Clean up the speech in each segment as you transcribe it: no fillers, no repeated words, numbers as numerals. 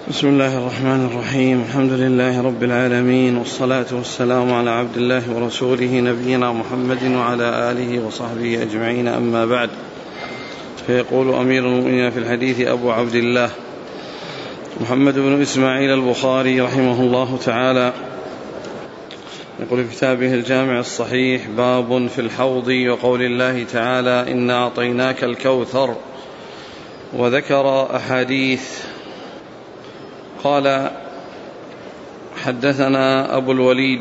بسم الله الرحمن الرحيم. الحمد لله رب العالمين، والصلاة والسلام على عبد الله ورسوله نبينا محمد وعلى آله وصحبه أجمعين، أما بعد. فيقول أمير المؤمنين في الحديث أبو عبد الله محمد بن إسماعيل البخاري رحمه الله تعالى، يقول في كتابه الجامع الصحيح: باب في الحوض وقول الله تعالى: إنا أعطيناك الكوثر. وذكر أحاديث. قال: حدثنا أبو الوليد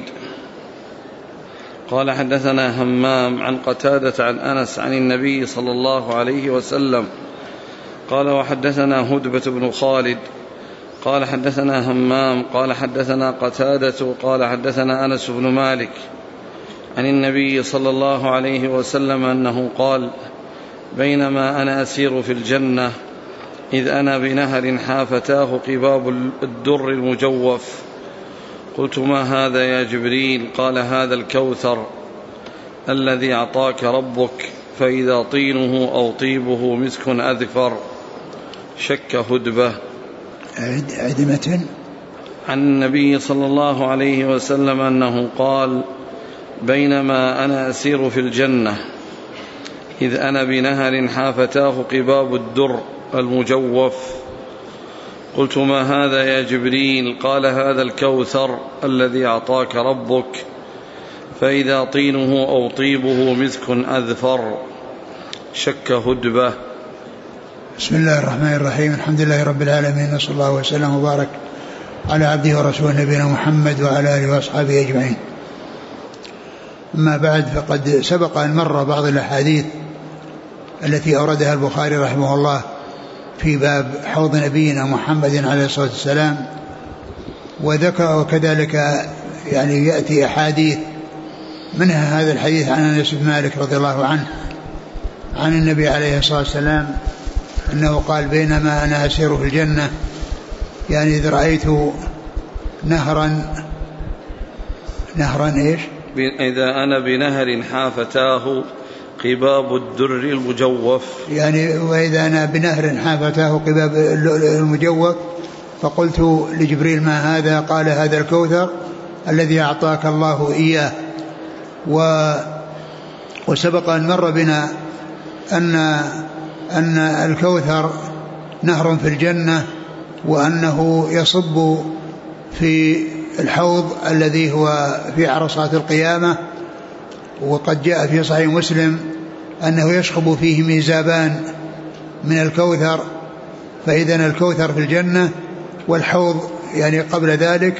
قال حدثنا همام عن قتادة عن أنس عن النبي صلى الله عليه وسلم قال: وحدثنا هدبة بن خالد قال حدثنا همام قال حدثنا قتادة قال حدثنا أنس بن مالك عن النبي صلى الله عليه وسلم أنه قال: بينما أنا أسير في الجنة إذ أنا بنهر حافتاه قباب الدر المجوف، قلت: ما هذا يا جبريل؟ قال: هذا الكوثر الذي أعطاك ربك، فإذا طينه أو طيبه مسك أذفر. شك هدبة. عدمة عن النبي صلى الله عليه وسلم أنه قال: بينما أنا أسير في الجنة إذ أنا بنهر حافتاه قباب الدر المجوف، قلت: ما هذا يا جبريل؟ قال: هذا الكوثر الذي أعطاك ربك، فإذا طينه أو طيبه مسك أذفر. شك هدبة. بسم الله الرحمن الرحيم. الحمد لله رب العالمين، وصلى الله وسلم وبارك على عبده ورسوله نبينا محمد وعلى آله وأصحابه أجمعين. أما بعد، فقد سبق أن مر بعض الأحاديث التي أوردها البخاري رحمه الله في باب حوض نبينا محمد عليه الصلاة والسلام، وذكر وكذلك يعني يأتي أحاديث، منها هذا الحديث عن أنس بن مالك رضي الله عنه عن النبي عليه الصلاة والسلام أنه قال: بينما أنا أسير في الجنة، يعني إذ رأيت نهرا إيش؟ إذا أنا بنهر حافتاه قباب الدر المجوف، يعني وإذا أنا بنهر حافتاه قباب المجوف، فقلت لجبريل: ما هذا؟ قال: هذا الكوثر الذي أعطاك الله إياه. وسبق أن مر بنا أن الكوثر نهر في الجنة، وأنه يصب في الحوض الذي هو في عرصات القيامة. وقد جاء في صحيح مسلم أنه يشخب فيه ميزابان من الكوثر، فإذن الكوثر في الجنة والحوض يعني قبل ذلك،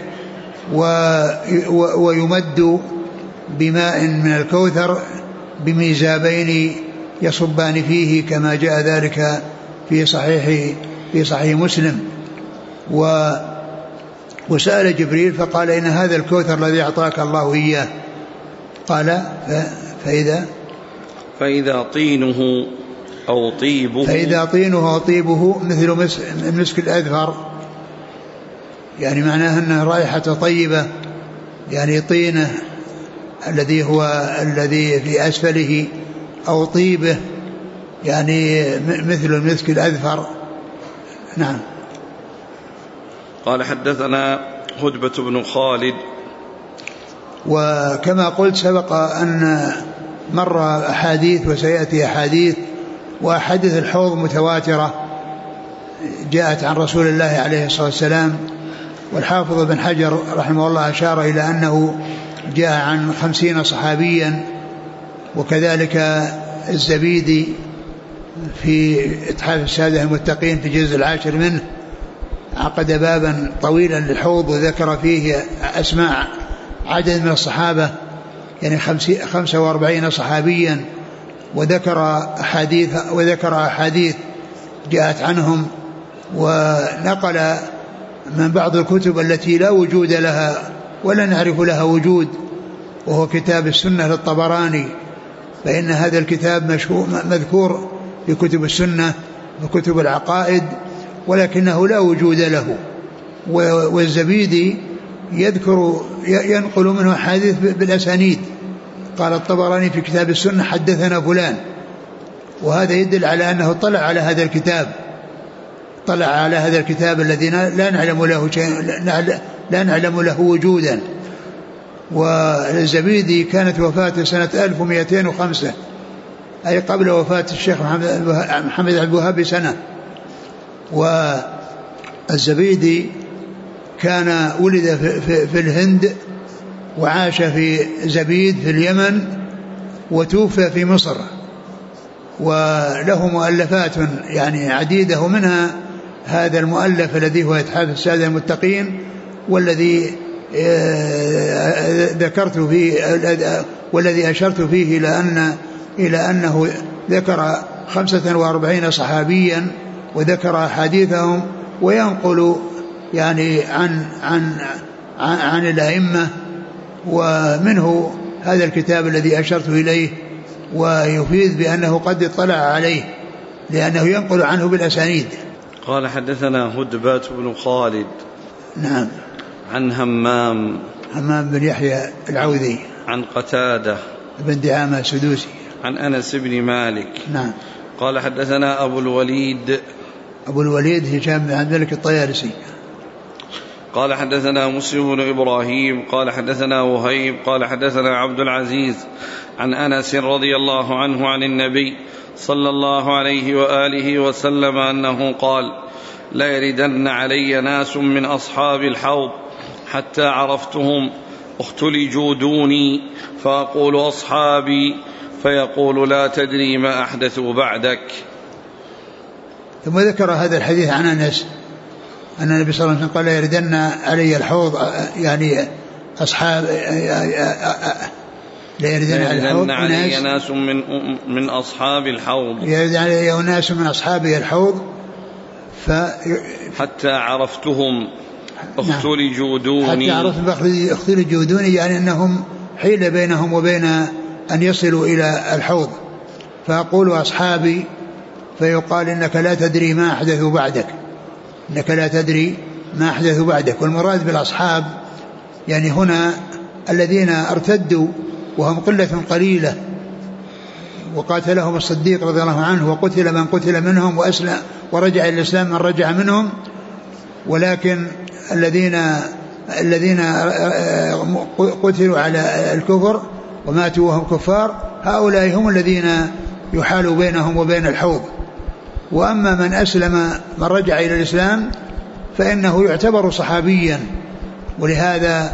ويمد بماء من الكوثر بميزابين يصبان فيه، كما جاء ذلك في صحيح مسلم. وسأل جبريل فقال: إن هذا الكوثر الذي أعطاك الله إياه. قال: فإذا طينه أو طيبه مثل المسك الأذفر، يعني معناه أنه رائحة طيبة، يعني طينه الذي في أسفله، أو طيبه يعني مثل المسك الأذفر. نعم. قال: حدثنا هدبة بن خالد. وكما قلت سبق أن مر أحاديث وسيأتي أحاديث، وأحاديث الحوض متواترة جاءت عن رسول الله عليه الصلاة والسلام. والحافظ بن حجر رحمه الله أشار إلى أنه جاء عن 50 صحابيا، وكذلك الزبيدي في إتحاف السادة المتقين في الجزء 10 منه عقد بابا طويلا للحوض، وذكر فيه أسماء عدد من الصحابة، يعني 45 صحابيا، وذكر أحاديث جاءت عنهم. ونقل من بعض الكتب التي لا وجود لها ولا نعرف لها وجود، وهو كتاب السنة للطبراني، فإن هذا الكتاب مذكور في كتب السنة وكتب العقائد، ولكنه لا وجود له. والزبيدي ينقل منه حديث بالأسانيد، قال الطبراني في كتاب السنة: حدثنا فلان، وهذا يدل على أنه اطلع على هذا الكتاب اطلع على هذا الكتاب الذي لا نعلم له شيء، لا نعلم له وجودا. والزبيدي كانت وفاته سنة 1205، أي قبل وفاة الشيخ محمد عبد الوهاب بسنة. والزبيدي كان ولد في الهند، وعاش في زبيد في اليمن، وتوفى في مصر. وله مؤلفات يعني عديدة، ومنها هذا المؤلف الذي هو إتحاف السادة المتقين، والذي ذكرت فيه والذي أشرت فيه إلى أنه ذكر 45 صحابيا وذكر أحاديثهم، وينقل يعني عن الأئمة. ومنه هذا الكتاب الذي أشرت إليه، ويفيد بأنه قد اطلع عليه لأنه ينقل عنه بالأسانيد. قال حدثنا هدبة بن خالد. نعم. عن همام بن يحيى العوذي. عن قتادة بن دعامة السدوسي. عن أنس بن مالك. نعم. قال حدثنا أبو الوليد هشام بن عبد الملك الطيالسي. قال حدثنا مسلم بن إبراهيم قال حدثنا وهيب قال حدثنا عبد العزيز عن أنس رضي الله عنه عن النبي صلى الله عليه وآله وسلم أنه قال: لا يردن علي ناس من أصحاب الحوض حتى عرفتهم اختلجوا دوني، فأقول أصحابي، فيقول لا تدري ما أحدثوا بعدك. ثم ذكر هذا الحديث عن أنس أن النبي صلى الله عليه وسلم قال: لا يردن علي الحوض، يعني أصحاب، لا يردن علي ناس من أصحاب الحوض، يردن علي ناس من أصحاب الحوض حتى عرفتهم اختلجوا دوني. حتى عرفتهم اختلجوا دوني، يعني أنهم حيل بينهم وبين أن يصلوا إلى الحوض. فأقول أصحابي، فيقال إنك لا تدري ما أحدثوا بعدك، إنك لا تدري ما أحدثوا بعدك. والمراد بالأصحاب يعني هنا الذين ارتدوا وهم قلة قليلة، وقاتلهم الصديق رضي الله عنه، وقتل من قتل منهم، وأسلم ورجع إلى الإسلام من رجع منهم. ولكن الذين قتلوا على الكفر وماتوا وهم كفار، هؤلاء هم الذين يحال بينهم وبين الحوض. وأما من أسلم من رجع إلى الإسلام فإنه يعتبر صحابيا. ولهذا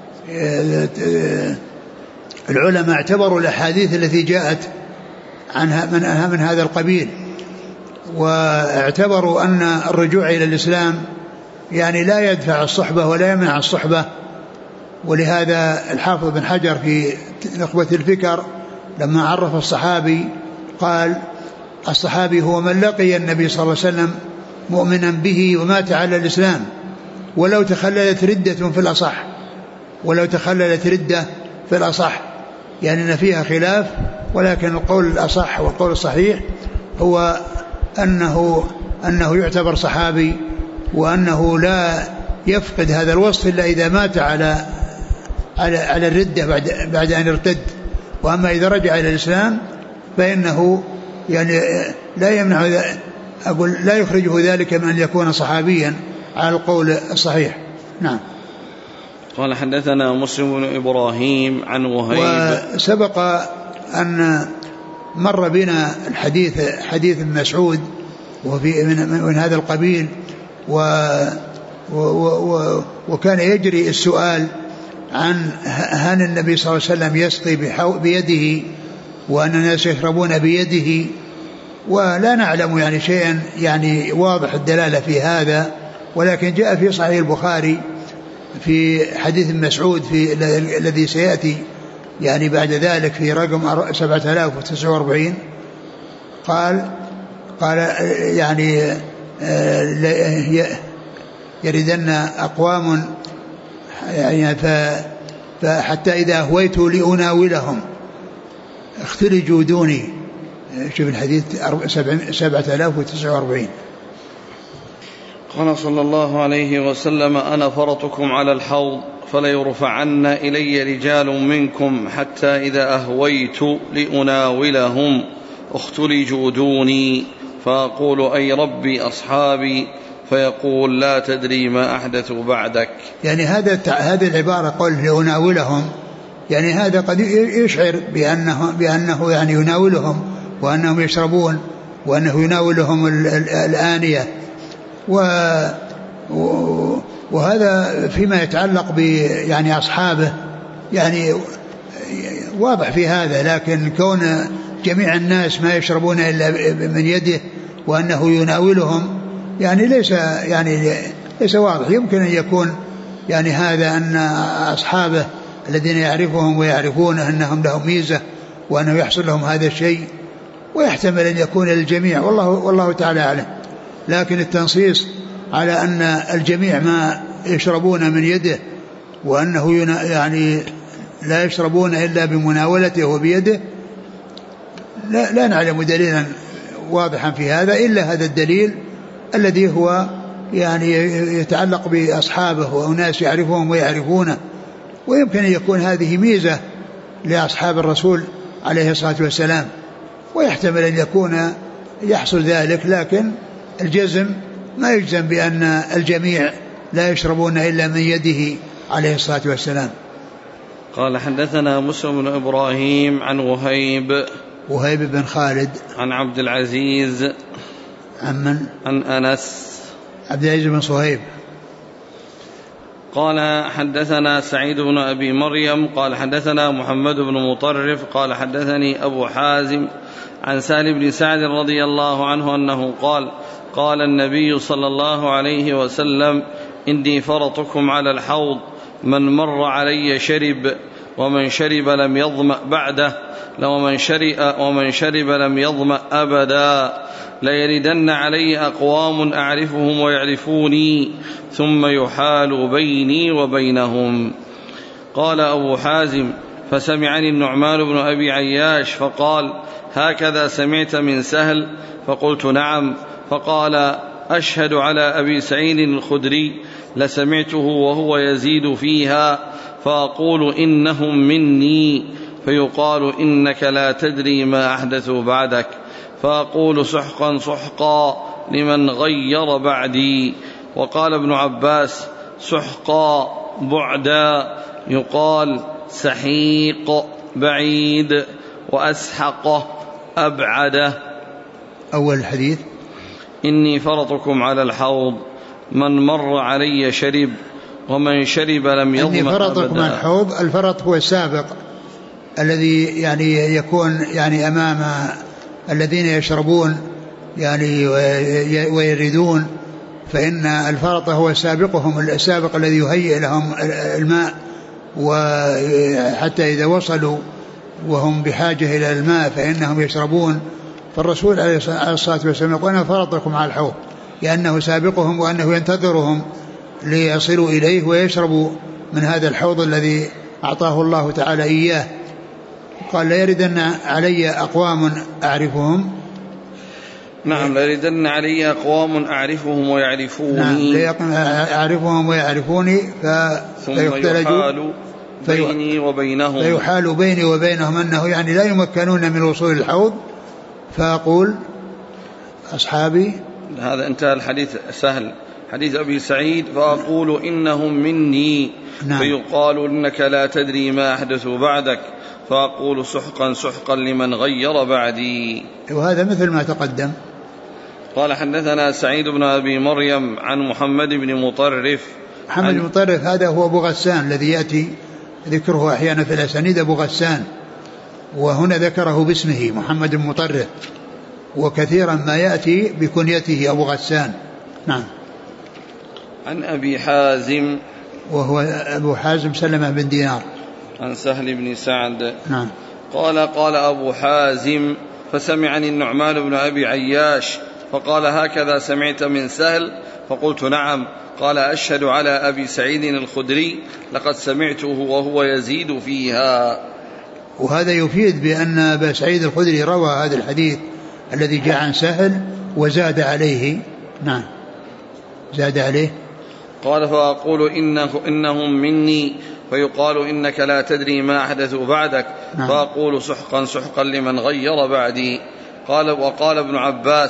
العلماء اعتبروا الأحاديث التي جاءت عنها من هذا القبيل، واعتبروا أن الرجوع إلى الإسلام يعني لا يدفع الصحبة ولا يمنع الصحبة. ولهذا الحافظ بن حجر في نخبة الفكر لما عرف الصحابي قال: الصحابي هو من لقي النبي صلى الله عليه وسلم مؤمنا به ومات على الإسلام، ولو تخللت ردة في الأصح، ولو تخللت ردة في الأصح، يعني أن فيها خلاف، ولكن القول الأصح والقول الصحيح هو أنه يعتبر صحابي، وأنه لا يفقد هذا الوصف إلا إذا مات على الردة بعد أن ارتد. وأما إذا رجع إلى الإسلام فإنه يعني لا يمنع، أقول لا يخرجه ذلك من أن يكون صحابيا على القول الصحيح. نعم. قال حدثنا مسلم بن إبراهيم عن وهيب. وسبق أن مر بنا حديث مسعود وفي من هذا القبيل، وكان يجري السؤال عن هل النبي صلى الله عليه وسلم يسقي بيده وأن الناس يشربون بيده، ولا نعلم يعني شيئا يعني واضح الدلالة في هذا. ولكن جاء في صحيح البخاري في حديث مسعود الذي سيأتي يعني بعد ذلك في رقم 7049 قال يعني يردن أقوام يعني فحتى إذا أهويت لأناولهم اختلجوا دوني. شوف الحديث 7049. قال صلى الله عليه وسلم: أنا فرطكم على الحوض، فليرفعن إلي رجال منكم حتى إذا أهويت لأناولهم اختلجوا دوني، فأقول أي ربي أصحابي، فيقول لا تدري ما أحدثوا بعدك. يعني هذه العبارة قول يناولهم، يعني هذا قد يشعر بأنه يعني يناولهم وأنهم يشربون وأنه يناولهم الآنية، وهذا فيما يتعلق يعني أصحابه يعني واضح في هذا، لكن كون جميع الناس ما يشربون إلا من يده وأنه يناولهم يعني ليس واضح. يمكن أن يكون يعني هذا أن أصحابه الذين يعرفهم ويعرفون أنهم لهم ميزة وأنه يحصل لهم هذا الشيء، ويحتمل أن يكون للجميع، والله تعالى أعلم. لكن التنصيص على أن الجميع ما يشربون من يده وأنه يعني لا يشربون إلا بمناولته وبيده، لا نعلم دليلا واضحا في هذا إلا هذا الدليل الذي هو يعني يتعلق بأصحابه وأناس يعرفهم ويعرفونه. ويمكن أن يكون هذه ميزة لأصحاب الرسول عليه الصلاة والسلام، ويحتمل أن يكون يحصل ذلك، لكن الجزم ما يجزم بأن الجميع لا يشربون إلا من يده عليه الصلاة والسلام. قال حدثنا مسلم بن إبراهيم عن وهيب بن خالد عن عبد العزيز عن أنس عبد العزيز بن صهيب. قال حدثنا سعيد بن أبي مريم قال حدثنا محمد بن مطرف قال حدثني أبو حازم عن سهل بن سعد رضي الله عنه أنه قال النبي صلى الله عليه وسلم إني فرطكم على الحوض، من مر علي شرب، ومن شرب لم يظمأ بعده، ومن شرب لم يظمأ أبدا، ليردن علي أقوام أعرفهم ويعرفوني ثم يحال بيني وبينهم. قال أبو حازم فسمعني النعمان بن أبي عياش فقال هكذا سمعت من سهل؟ فقلت نعم. فقال أشهد على أبي سعيد الخدري لسمعته وهو يزيد فيها، فأقول إنهم مني، فيقال إنك لا تدري ما أحدثوا بعدك، فأقول سحقا سحقا لمن غير بعدي. وقال ابن عباس سحقا بعدا، يقال سحيق بعيد، وأسحق أبعد. أول الحديث إني فرطكم على الحوض، من مر علي شرب، ومن شرب لم يظمأ أبدا. إني فرطكم على الحوض، الفرط هو السابق الذي يعني يكون يعني أمام الذين يشربون يعني ويردون، فإن الفرط هو سابقهم، السابق الذي يهيئ لهم الماء، وحتى إذا وصلوا وهم بحاجة إلى الماء فإنهم يشربون. فالرسول عليه الصلاة والسلام يقول أنا فرطكم على الحوض، لأنه سابقهم وأنه ينتظرهم ليصلوا إليه ويشربوا من هذا الحوض الذي أعطاه الله تعالى إياه. قال لا يردن علي أقوام أعرفهم. نعم، لا يردن علي أقوام أعرفهم ويعرفوني. نعم، أعرفهم ويعرفوني فيحال بيني وبينهم. فيحال بيني وبينهم أنه يعني لا يمكنون من وصول الحوض، فأقول أصحابي. هذا انتهى الحديث سهل. حديث أبي سعيد فأقول إنهم مني. نعم. فيقال إنك لا تدري ما أحدثوا بعدك، فأقول سحقا سحقا لمن غير بعدي. وهذا مثل ما تقدم. قال حدثنا سعيد بن أبي مريم عن محمد بن مطرف. محمد بن مطرف هذا هو أبو غسان الذي يأتي ذكره أحيانا في الأسانيد أبو غسان، وهنا ذكره باسمه محمد بن مطرف، وكثيرا ما يأتي بكنيته أبو غسان. نعم. عن أبي حازم وهو أبو حازم سلمة بن دينار عن سهل بن سعد. نعم. قال أبو حازم فسمعني النعمان بن أبي عياش فقال هكذا سمعت من سهل؟ فقلت نعم. قال أشهد على أبي سعيد الخدري لقد سمعته وهو يزيد فيها. وهذا يفيد بأن أبا سعيد الخدري روى هذا الحديث الذي جاء عن سهل وزاد عليه. نعم، زاد عليه. قال فأقول إنهم مني، فيقال إنك لا تدري ما أحدثوا بعدك. نعم. فأقول سحقا سحقا لمن غير بعدي. وقال ابن عباس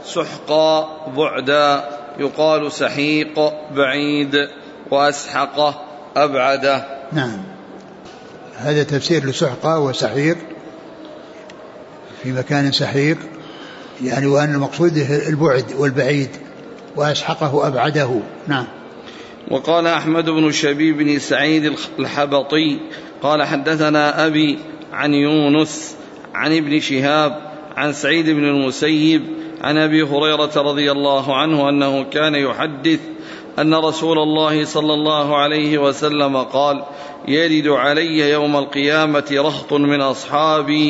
سحقا بعدا، يقال سحيق بعيد، وأسحق أبعد. نعم، هذا تفسير لسحقا وسحيق في مكان سحيق، يعني وأن المقصود البعد والبعيد، وأسحقه أبعده. نعم. وقال أحمد بن شبيب بن سعيد الحبطي قال حدثنا أبي عن يونس عن ابن شهاب عن سعيد بن المسيب عن أبي هريرة رضي الله عنه أنه كان يحدث أن رسول الله صلى الله عليه وسلم قال: يرد علي يوم القيامة رهط من أصحابي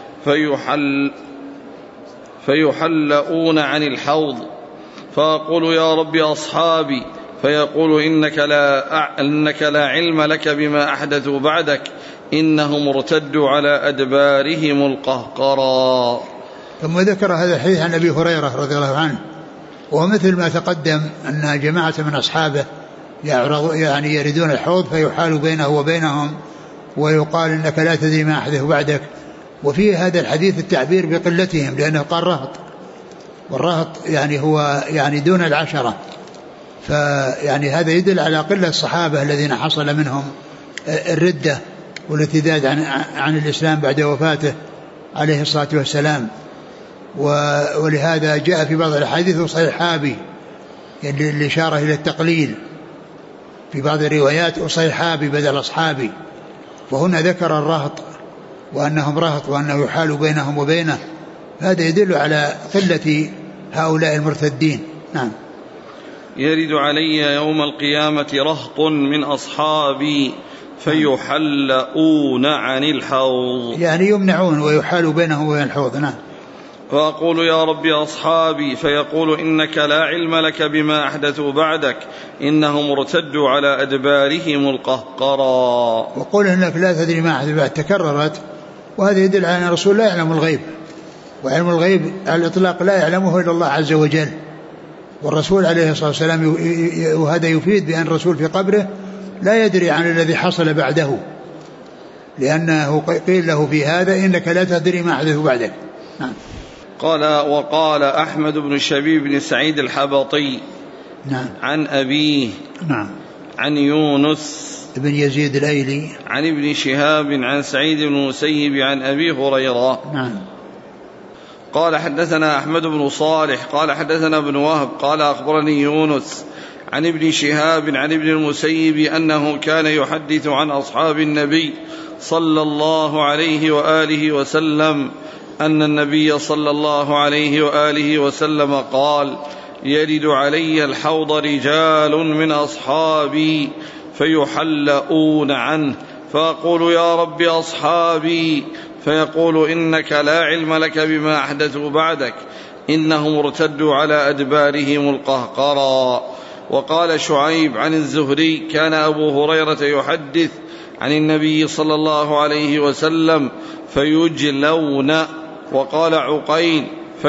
فيحلؤون عن الحوض، فأقول: يا رب أصحابي، فيقول: إنك لا علم لك بما أحدثوا بعدك، إنهم ارتدوا على أدبارهم القهقرا. ثم ذكر هذا الحديث عن أبي هريرة رضي الله عنه، ومثل ما تقدم أن جماعة من أصحابه يعني يردون الحوض فيحال بينه وبينهم ويقال: إنك لا تدري ما أحدث بعدك. وفي هذا الحديث التعبير بقلتهم، لأنه قال رهط، والرهط يعني هو يعني دون العشرة، فيعني هذا يدل على قلة الصحابة الذين حصل منهم الردة والارتداد عن الإسلام بعد وفاته عليه الصلاة والسلام. ولهذا جاء في بعض الحديث صيحابي، يعني الإشارة إلى التقليل، في بعض الروايات صيحابي بدل أصحابي. وهنا ذكر الرهط وأنهم رهط وأنه يحال بينهم وبينه، هذا يدل على قلة هؤلاء المرتدين. نعم. يرد علي يوم القيامة رهط من أصحابي فيحلؤون عن الحوض، يعني يمنعون ويحال بينهم وبين الحوض. نعم. فأقول: يا رب أصحابي، فيقول: إنك لا علم لك بما أحدثوا بعدك، إنهم ارتدوا على أدبارهم القهقرا. وقول إنك لا تدري ما أحدث بعد تكررت، وهذا يدل على أن الرسول لا يعلم الغيب، وعلم الغيب على الإطلاق لا يعلمه إلا الله عز وجل. والرسول عليه الصلاة والسلام، وهذا يفيد بأن الرسول في قبره لا يدري عن الذي حصل بعده، لأنه قيل له في هذا: إنك لا تدري ما أحدث بعدك. نعم. قال: وقال أحمد بن شبيب بن سعيد الحبطي نعم عن أبيه نعم عن يونس بن يزيد الأيلي عن ابن شهاب عن سعيد بن المسيب عن أبي هريرة. نعم. قال: حدثنا أحمد بن صالح قال حدثنا ابن وهب قال أخبرني يونس عن ابن شهاب عن ابن المسيب أنه كان يحدث عن أصحاب النبي صلى الله عليه وآله وسلم أن النبي صلى الله عليه وآله وسلم قال: يرد علي الحوض رجال من أصحابي فيحلؤون عنه، فأقول: يا رب أصحابي، فيقول: إنك لا علم لك بما أحدثوا بعدك، إنهم ارتدوا على أدبارهم القهقرا. وقال شعيب عن الزهري: كان أبو هريرة يحدث عن النبي صلى الله عليه وسلم فيجلون. وقال عقيل: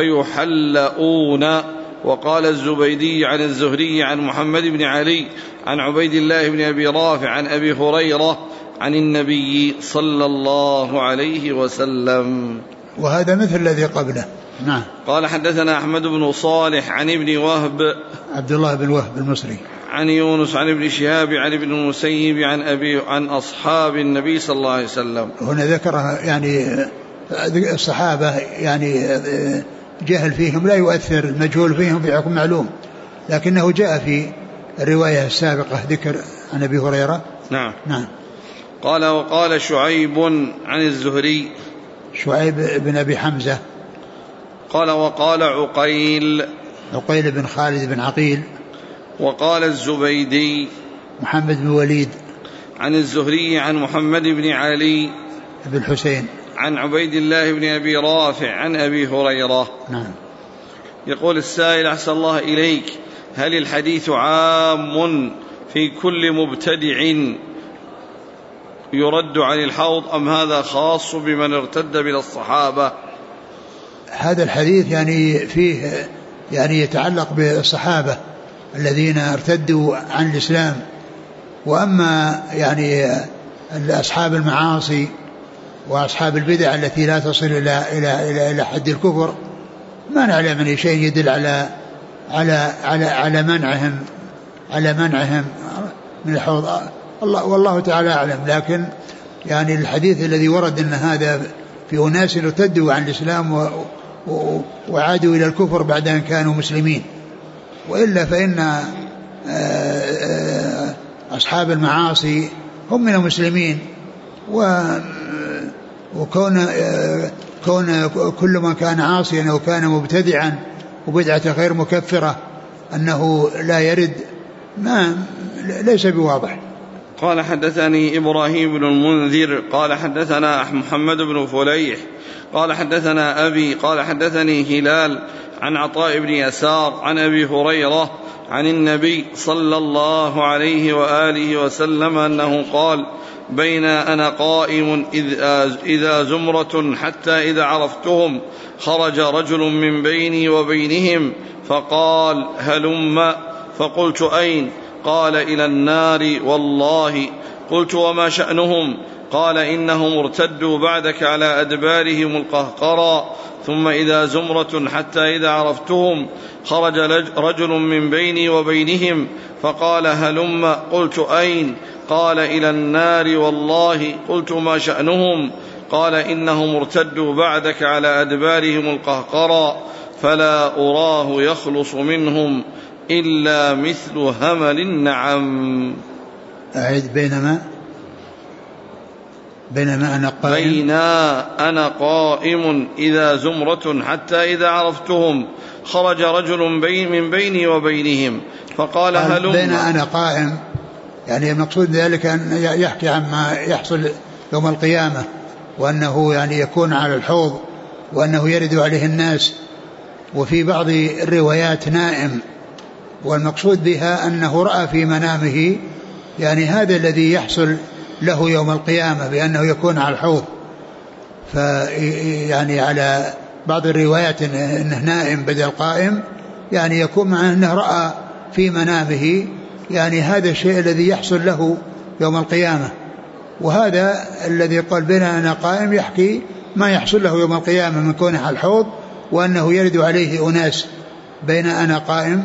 فيحلؤون. وقال الزبيدي عن الزهري عن محمد بن علي عن عبيد الله بن أبي رافع عن أبي هريرة عن النبي صلى الله عليه وسلم. وهذا مثل الذي قبله. نعم. قال: حدثنا أحمد بن صالح عن ابن وهب عبد الله بن وهب المصري عن يونس عن ابن شهاب عن ابن المسيب عن أصحاب النبي صلى الله عليه وسلم. هنا ذكرها يعني الصحابة، يعني جهل فيهم لا يؤثر، المجهول فيهم بحكم معلوم، لكنه جاء في الرواية السابقة ذكر عن أبي هريرة. نعم. نعم. قال: وقال شعيب عن الزهري، شعيب بن أبي حمزة. قال: وقال عقيل بن خالد بن عقيل. وقال الزبيدي محمد بن وليد عن الزهري عن محمد بن علي بن الحسين عن عبيد الله بن أبي رافع عن أبي هريرة. نعم. يقول السائل: أحسن الله إليك، هل الحديث عام في كل مبتدع يرد عن الحوض، أم هذا خاص بمن ارتد من الصحابة؟ هذا الحديث يعني فيه يعني يتعلق بالصحابة الذين ارتدوا عن الإسلام، وأما يعني أصحاب المعاصي وأصحاب البدع التي لا تصل إلى حد الكفر، ما نعلم من شيء يدل على منعهم من الحوض، والله تعالى أعلم. لكن يعني الحديث الذي ورد أن هذا في أناس ارتدوا عن الإسلام وعادوا إلى الكفر بعد أن كانوا مسلمين، وإلا فإن أصحاب المعاصي هم من المسلمين، وكون كل من كان عاصيا أو كان مبتدعا وبدعة غير مكفرة أنه لا يرد ليس بواضح. قال حدثني إبراهيم بن المنذر قال حدثنا محمد بن فليح قال حدثنا أبي قال حدثني هلال عن عطاء بن يسار عن أبي هريرة عن النبي صلى الله عليه وآله وسلم أنه قال: بين أنا قائم إذا زمرة حتى إذا عرفتهم خرج رجل من بيني وبينهم فقال: هلم. فقلت: أين؟ قال: إلى النار والله. قلت: وما شأنهم؟ قال: إنهم ارتدوا بعدك على أدبارهم القهقرى. ثم إذا زمرة حتى إذا عرفتهم خرج رجل من بيني وبينهم فقال: هلم. قلت: أين؟ قال: إلى النار والله. قلت: ما شأنهم؟ قال: إنهم ارتدوا بعدك على أدبارهم القهقرى فلا أراه يخلص منهم إلا مثل همل النعم. أعيد. بينما أنا قائم إذا زمرة حتى إذا عرفتهم خرج رجل من بيني وبينهم فقال: هلم. بين أنا قائم يعني المقصود ذلك أن يحكي عما يحصل يوم القيامة، وأنه يعني يكون على الحوض وأنه يرد عليه الناس. وفي بعض الروايات نائم، والمقصود بها أنه رأى في منامه يعني هذا الذي يحصل له يوم القيامة بأنه يكون على الحوض. فيعني على بعض الروايات أنه نائم بدل قائم، يعني يكون مع أنه رأى في منامه يعني هذا الشيء الذي يحصل له يوم القيامة. وهذا الذي قال بين أنا قائم يحكي ما يحصل له يوم القيامة من كونه على الحوض وأنه يرد عليه أناس. بين أنا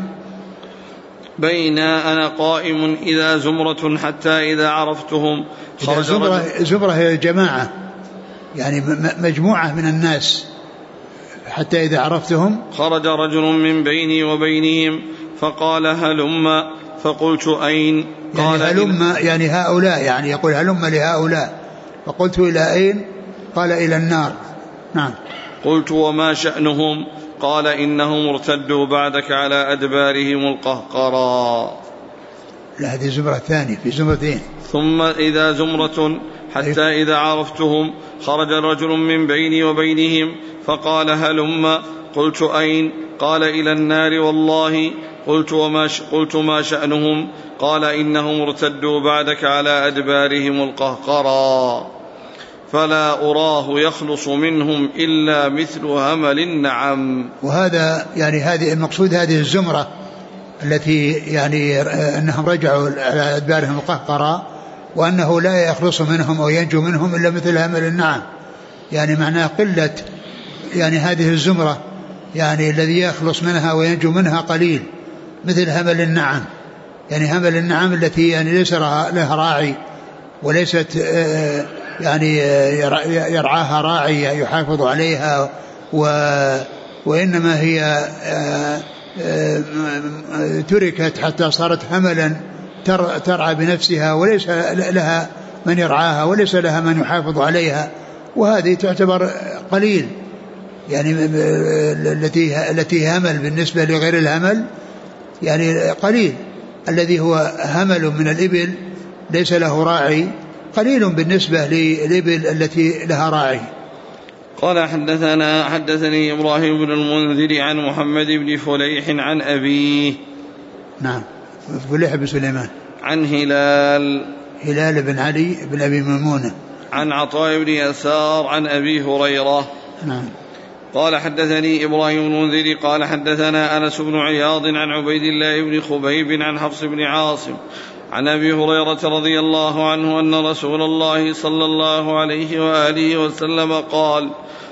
قائم إذا زمرة حتى إذا عرفتهم خرج زمرة هي جماعة، يعني مجموعة من الناس. حتى إذا عرفتهم خرج رجل من بيني وبينهم فقال: هلم. فقلت: أين؟ قال: يعني هلم يعني هؤلاء، يعني يقول هلم لهؤلاء. فقلت: إلى أين؟ قال: إلى النار. نعم. قلت: وما شأنهم؟ قال: إنهم ارتدوا بعدك على أدبارهم القهقرى. لا، هذه زمرة ثانية، في زمرتين. ثم إذا زمرة حتى إذا عرفتهم خرج رجل من بيني وبينهم فقال: هلم. قلت: أين؟ قال: إلى النار والله. قلت: ما شأنهم؟ قال: إنهم ارتدوا بعدك على أدبارهم القهقرى فلا أراه يخلص منهم إلا مثل همل النعم. وهذا يعني هذه المقصود، هذه الزمرة التي يعني أنهم رجعوا على أدبارهم القهقرى وأنه لا يخلص منهم أو ينجو منهم إلا مثل همل النعم. يعني معناه قلة يعني هذه الزمرة، يعني الذي يخلص منها وينجو منها قليل، مثل همل النعم. يعني همل النعم التي يعني ليس لها راعي وليست يعني يرعاها راعي يحافظ عليها، وإنما هي تركت حتى صارت هملا ترعى بنفسها وليس لها من يرعاها وليس لها من يحافظ عليها. وهذه تعتبر قليل، يعني التي همل بالنسبة لغير الهمل يعني قليل. الذي هو همل من الإبل ليس له راعي قليل بالنسبة للإبل التي لها راعي. قال: حدثني إبراهيم بن المنذر عن محمد بن فليح عن أبيه. نعم. فليح بن سليمان. عن هلال بن علي بن أبي ميمونة. عن عطاء بن يسار عن أبي هريرة. نعم. قال: حدثني إبراهيم بن المنذر قال: حدثنا أنس بن عياض عن عبيد الله بن خبيب عن حفص بن عاصم عن أبي هريرة رضي الله عنه أن رسول الله صلى الله عليه وآله وسلم قال: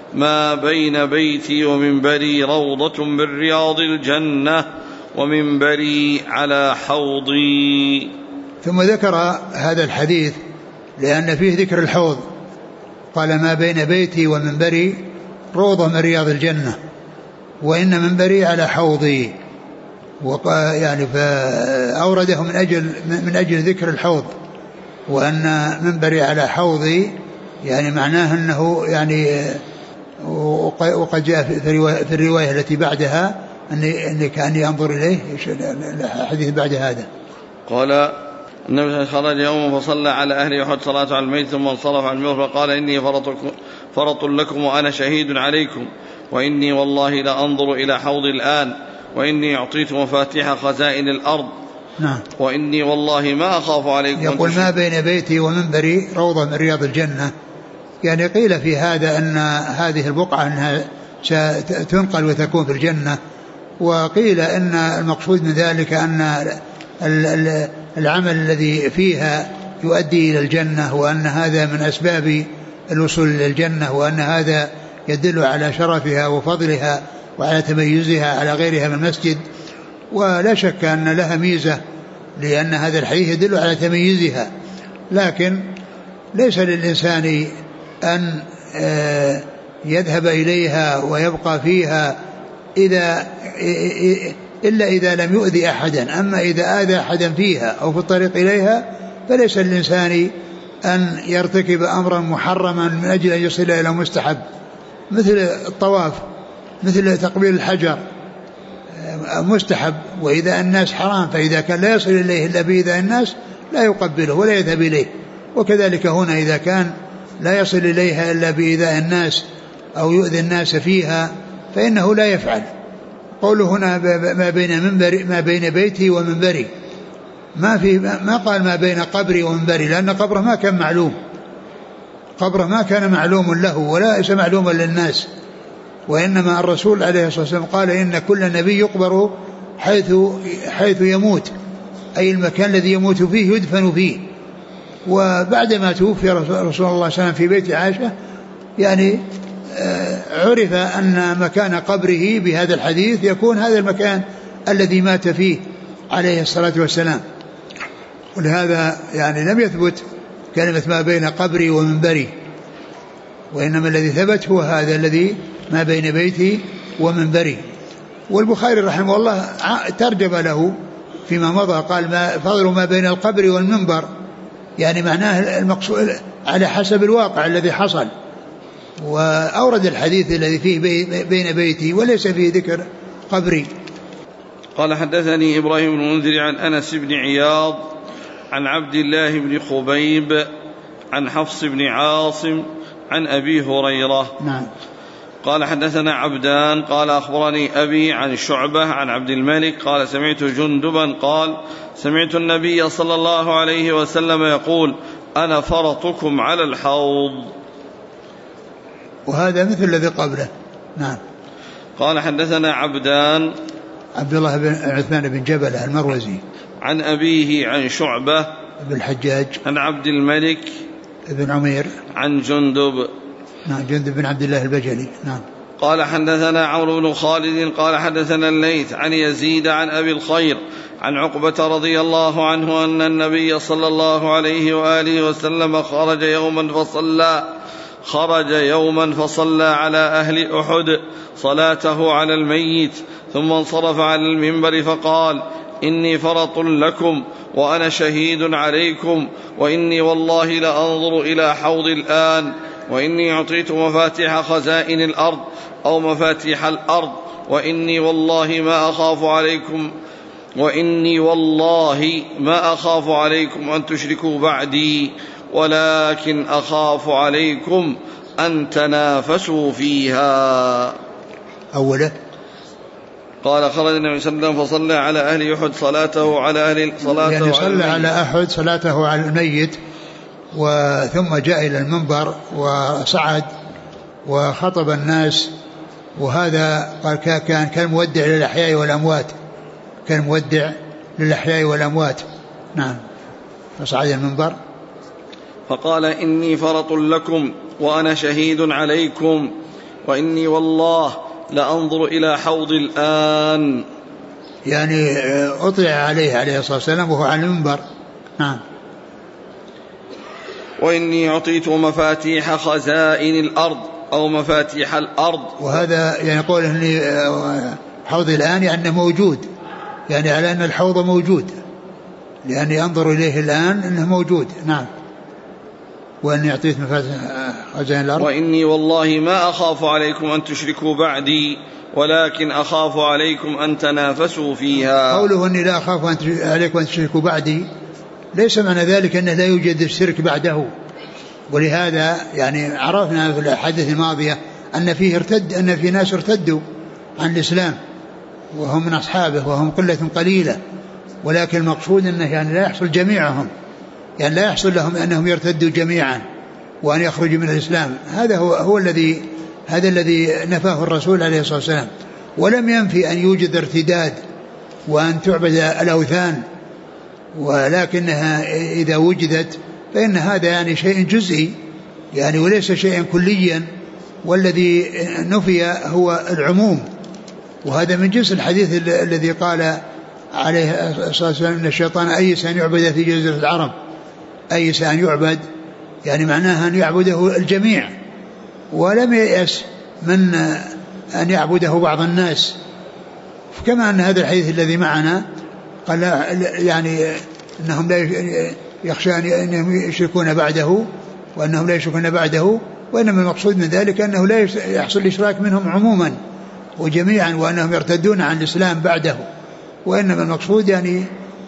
ما بين بيتي ومنبري روضة من رياض الجنة ومنبري على حوضي. ثم ذكر هذا الحديث لأن فيه ذكر الحوض، قال ما بين بيتي ومنبري روضة من رياض الجنة وإن منبري على حوضي، يعني فأورده من أجل ذكر الحوض، وأن منبري على حوضي يعني معناه أنه يعني، وقد جاء في الرواية التي بعدها أني كأني أنظر إليه الحديث بعد هذا. قال النبي خرج يوم فصلى على أهل أحد صلاة على الميت ثم انصرف عن المغفر فقال إني فرط لكم وأنا شهيد عليكم وإني والله لأنظر إلى حوض الآن وإني أعطيت مفاتيح خزائن الأرض. نعم. وإني والله ما أخاف عليكم. يقول ما بين بيتي ومنبري روضة من رياض الجنة، يعني قيل في هذا أن هذه البقعة أنها ستنقل وتكون في الجنة، وقيل أن المقصود من ذلك أن العمل الذي فيها يؤدي إلى الجنة، وأن هذا من أسباب الوصول إلى الجنة، وأن هذا يدل على شرفها وفضلها وعلى تميزها على غيرها من المسجد. ولا شك أن لها ميزة لأن هذا الحديث يدل على تميزها، لكن ليس للإنسان أن يذهب إليها ويبقى فيها إلا إذا لم يؤذي أحدا. أما إذا آذى أحدا فيها أو في الطريق إليها فليس للإنسان أن يرتكب أمرا محرما من أجل أن يصل إلى مستحب، مثل الطواف، مثل تقبيل الحجر مستحب، وإذا الناس حرام، فإذا كان لا يصل إليه إلا بإذاء الناس لا يقبله ولا يذهب إليه. وكذلك هنا إذا كان لا يصل إليها إلا بإذاء الناس أو يؤذي الناس فيها فإنه لا يفعل. قوله هنا ما بين بيتي ومنبري، ما قال ما بين قبري ومنبري، لأن قبره ما كان معلوم، قبره ما كان معلوم له ولا ليس معلوما للناس، وإنما الرسول عليه الصلاة والسلام قال إن كل نبي يقبر حيث يموت، أي المكان الذي يموت فيه يدفن فيه. وبعدما توفي رسول الله صلى الله عليه وسلم في بيت عائشة يعني عرف أن مكان قبره بهذا الحديث يكون هذا المكان الذي مات فيه عليه الصلاة والسلام. ولهذا يعني لم يثبت كلمة ما بين قبري ومنبري، وإنما الذي ثبت هو هذا الذي ما بين بيتي ومنبري. والبخاري رحمه الله ترجم له فيما مضى، قال فضل ما بين القبر والمنبر، يعني معناه المقصود على حسب الواقع الذي حصل. وأورد الحديث الذي فيه بين بيتي وليس فيه ذكر قبري. قال حدثني إبراهيم بن المنذر عن أنس بن عياض عن عبد الله بن خبيب عن حفص بن عاصم عن أبي هريرة. نعم. قال حدثنا عبدان قال أخبرني أبي عن شعبة عن عبد الملك قال سمعت جندبا قال سمعت النبي صلى الله عليه وسلم يقول أنا فرطكم على الحوض. وهذا مثل الذي قبله. نعم. قال حدثنا عبدان عبد الله بن عثمان بن جبل المروزي عن أبيه عن شعبة بن الحجاج عن عبد الملك بن عمير عن جندب. نعم. جندب بن عبد الله البجلي. نعم. قال حدثنا عمرو بن خالد قال حدثنا الليث عن يزيد عن أبي الخير عن عقبة رضي الله عنه أن النبي صلى الله عليه وآله وسلم خرج يوما فصلى على أهل أحد صلاته على الميت ثم انصرف على المنبر فقال إني فرط لكم وأنا شهيد عليكم وإني والله لأنظر إلى حوض الآن وإني أعطيت مفاتيح خزائن الأرض أو مفاتيح الأرض وإني والله ما أخاف عليكم أن تشركوا بعدي ولكن أخاف عليكم أن تنافسوا فيها. أوله قال خرج النبي صلى الله عليه وسلم فصلى على أهل أحد صلاته على أهل صلاته يعني صلى على أحد صلاته على الميت وثم جاء إلى المنبر وصعد وخطب الناس، وهذا قال كان مودع للأحياء والأموات، كان مودع للأحياء والأموات. نعم. فصعد المنبر فقال إني فرط لكم وأنا شهيد عليكم وإني والله لأنظر إلى حوض الآن، يعني أطلع عليه الصلاة والسلام وهو على المنبر. نعم. وإني أعطيت مفاتيح خزائن الأرض أو مفاتيح الأرض. وهذا يعني يقول أني حوض الآن يعني موجود، يعني على أن الحوض موجود، لأني أنظر إليه الآن أنه موجود. نعم. وأني أعطيت مفاتيح خزائن الأرض. وإني والله ما أخاف عليكم أن تشركوا بعدي، ولكن أخاف عليكم أن تنافسوا فيها. قوله أني لا أخاف عليكم أن تشركوا بعدي ليس معنى ذلك أنه لا يوجد الشرك بعده، ولهذا يعني عرفنا في الأحاديث الماضية أن في ناس ارتدوا عن الإسلام وهم من أصحابه وهم قلة قليلة، ولكن المقصود أنه يعني لا يحصل جميعهم، يعني لا يحصل لهم أنهم يرتدوا جميعا وأن يخرجوا من الإسلام. هذا الذي نفاه الرسول عليه الصلاة والسلام، ولم ينفي أن يوجد ارتداد وأن تعبد الأوثان، ولكنها إذا وجدت فإن هذا يعني شيء جزئي يعني وليس شيئا كليا، والذي نفي هو العموم. وهذا من جنس الحديث الذي قال عليه الصلاة والسلام أن الشيطان أيس أن يعبد في جزيرة العرب، أيس أن يعبد يعني معناها أن يعبده الجميع، ولم ييأس من أن يعبده بعض الناس. كما أن هذا الحديث الذي معنا قال يعني أنهم لا يخشى أنهم يشركون بعده وأنهم لا يشركون بعده، وإنما المقصود من ذلك أنه لا يحصل الإشراك منهم عموما وجميعا وأنهم يرتدون عن الإسلام بعده، وإنما المقصود يعني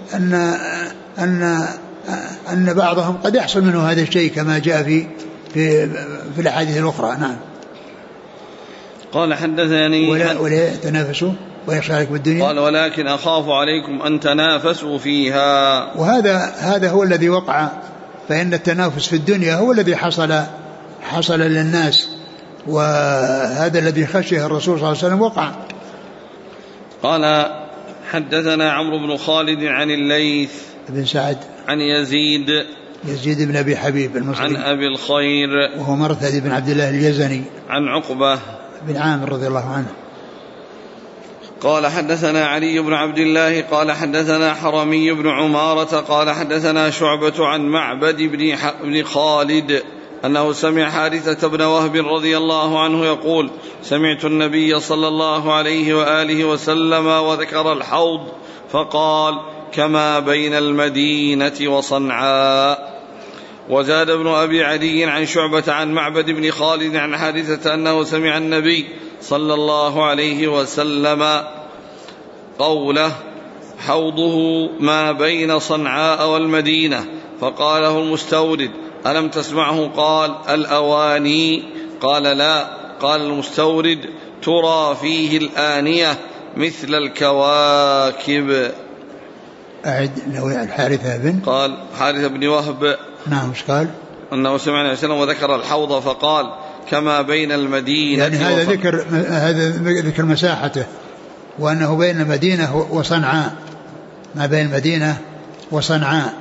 أن بعضهم قد يحصل منه هذا الشيء كما جاء في الأحاديث الأخرى. نعم. قال حدثني ولا تنافسوا ويخشى عليكم الدنيا، قال ولكن أخاف عليكم أن تنافسوا فيها. وهذا هو الذي وقع، فإن التنافس في الدنيا هو الذي حصل للناس، وهذا الذي خشيه الرسول صلى الله عليه وسلم وقع. قال حدثنا عمرو بن خالد عن الليث بن سعد عن يزيد بن أبي حبيب المصري عن أبي الخير وهو مرثد بن عبد الله اليزني عن عقبة بن عامر رضي الله عنه. قال حدثنا علي بن عبد الله قال حدثنا حرمي بن عمارة قال حدثنا شعبة عن معبد بن خالد أنه سمع حارثة بن وهب رضي الله عنه يقول سمعت النبي صلى الله عليه وآله وسلم وذكر الحوض فقال كما بين المدينة وصنعاء. وزاد ابن أبي عدي عن شعبة عن معبد بن خالد عن حارثة أنه سمع النبي صلى الله عليه وسلم قوله حوضه ما بين صنعاء والمدينة، فقاله المستورد ألم تسمعه؟ قال الأواني. قال لا. قال المستورد ترى فيه الآنية مثل الكواكب. أعد نوع الحارثة بن قال حارثة بن وهب. نعم. وش قال؟ أنه سمع النبي صلى الله عليه وسلم وذكر الحوض فقال كما بين المدينة يعني هذا ذكر مساحته، وأنه بين المدينة وصنعاء، ما بين المدينة وصنعاء،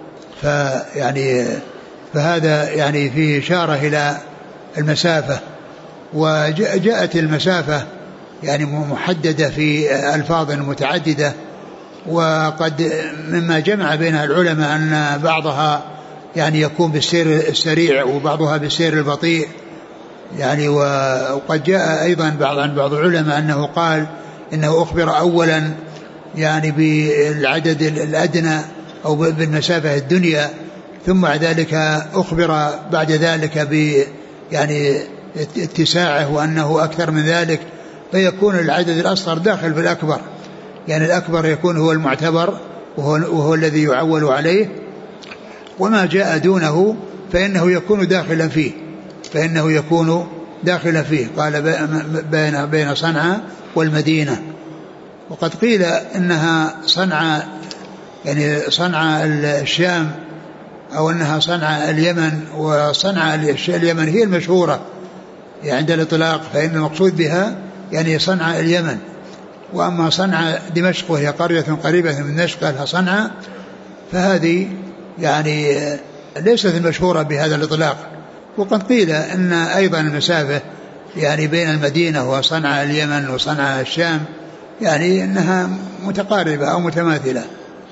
فهذا يعني فيه إشارة إلى المسافة، وجاءت المسافة يعني محددة في ألفاظ متعددة، وقد مما جمع بينها العلماء أن بعضها يعني يكون بالسير السريع وبعضها بالسير البطيء يعني. وقد جاء أيضا عن بعض العلماء أنه قال إنه أخبر أولا يعني بالعدد الأدنى أو بالمسافة الدنيا، ثم بعد ذلك أخبر بعد ذلك يعني اتساعه وأنه أكثر من ذلك، فيكون العدد الأصغر داخل في الأكبر، يعني الأكبر يكون هو المعتبر وهو الذي يعول عليه، وما جاء دونه فإنه يكون داخلا فيه. قال بين صنعاء والمدينة. وقد قيل إنها صنعاء يعني صنعاء الشام أو أنها صنعاء اليمن، وصنعاء اليمن هي المشهورة يعني عند الإطلاق، فإن المقصود بها يعني صنعاء اليمن. وأما صنعاء دمشق وهي قرية قريبة من دمشق لها صنعاء، فهذه يعني ليست المشهورة بهذا الإطلاق. وقد قيل أن أيضا المسافة يعني بين المدينة وصنعاء اليمن وصنعاء الشام يعني أنها متقاربة أو متماثلة.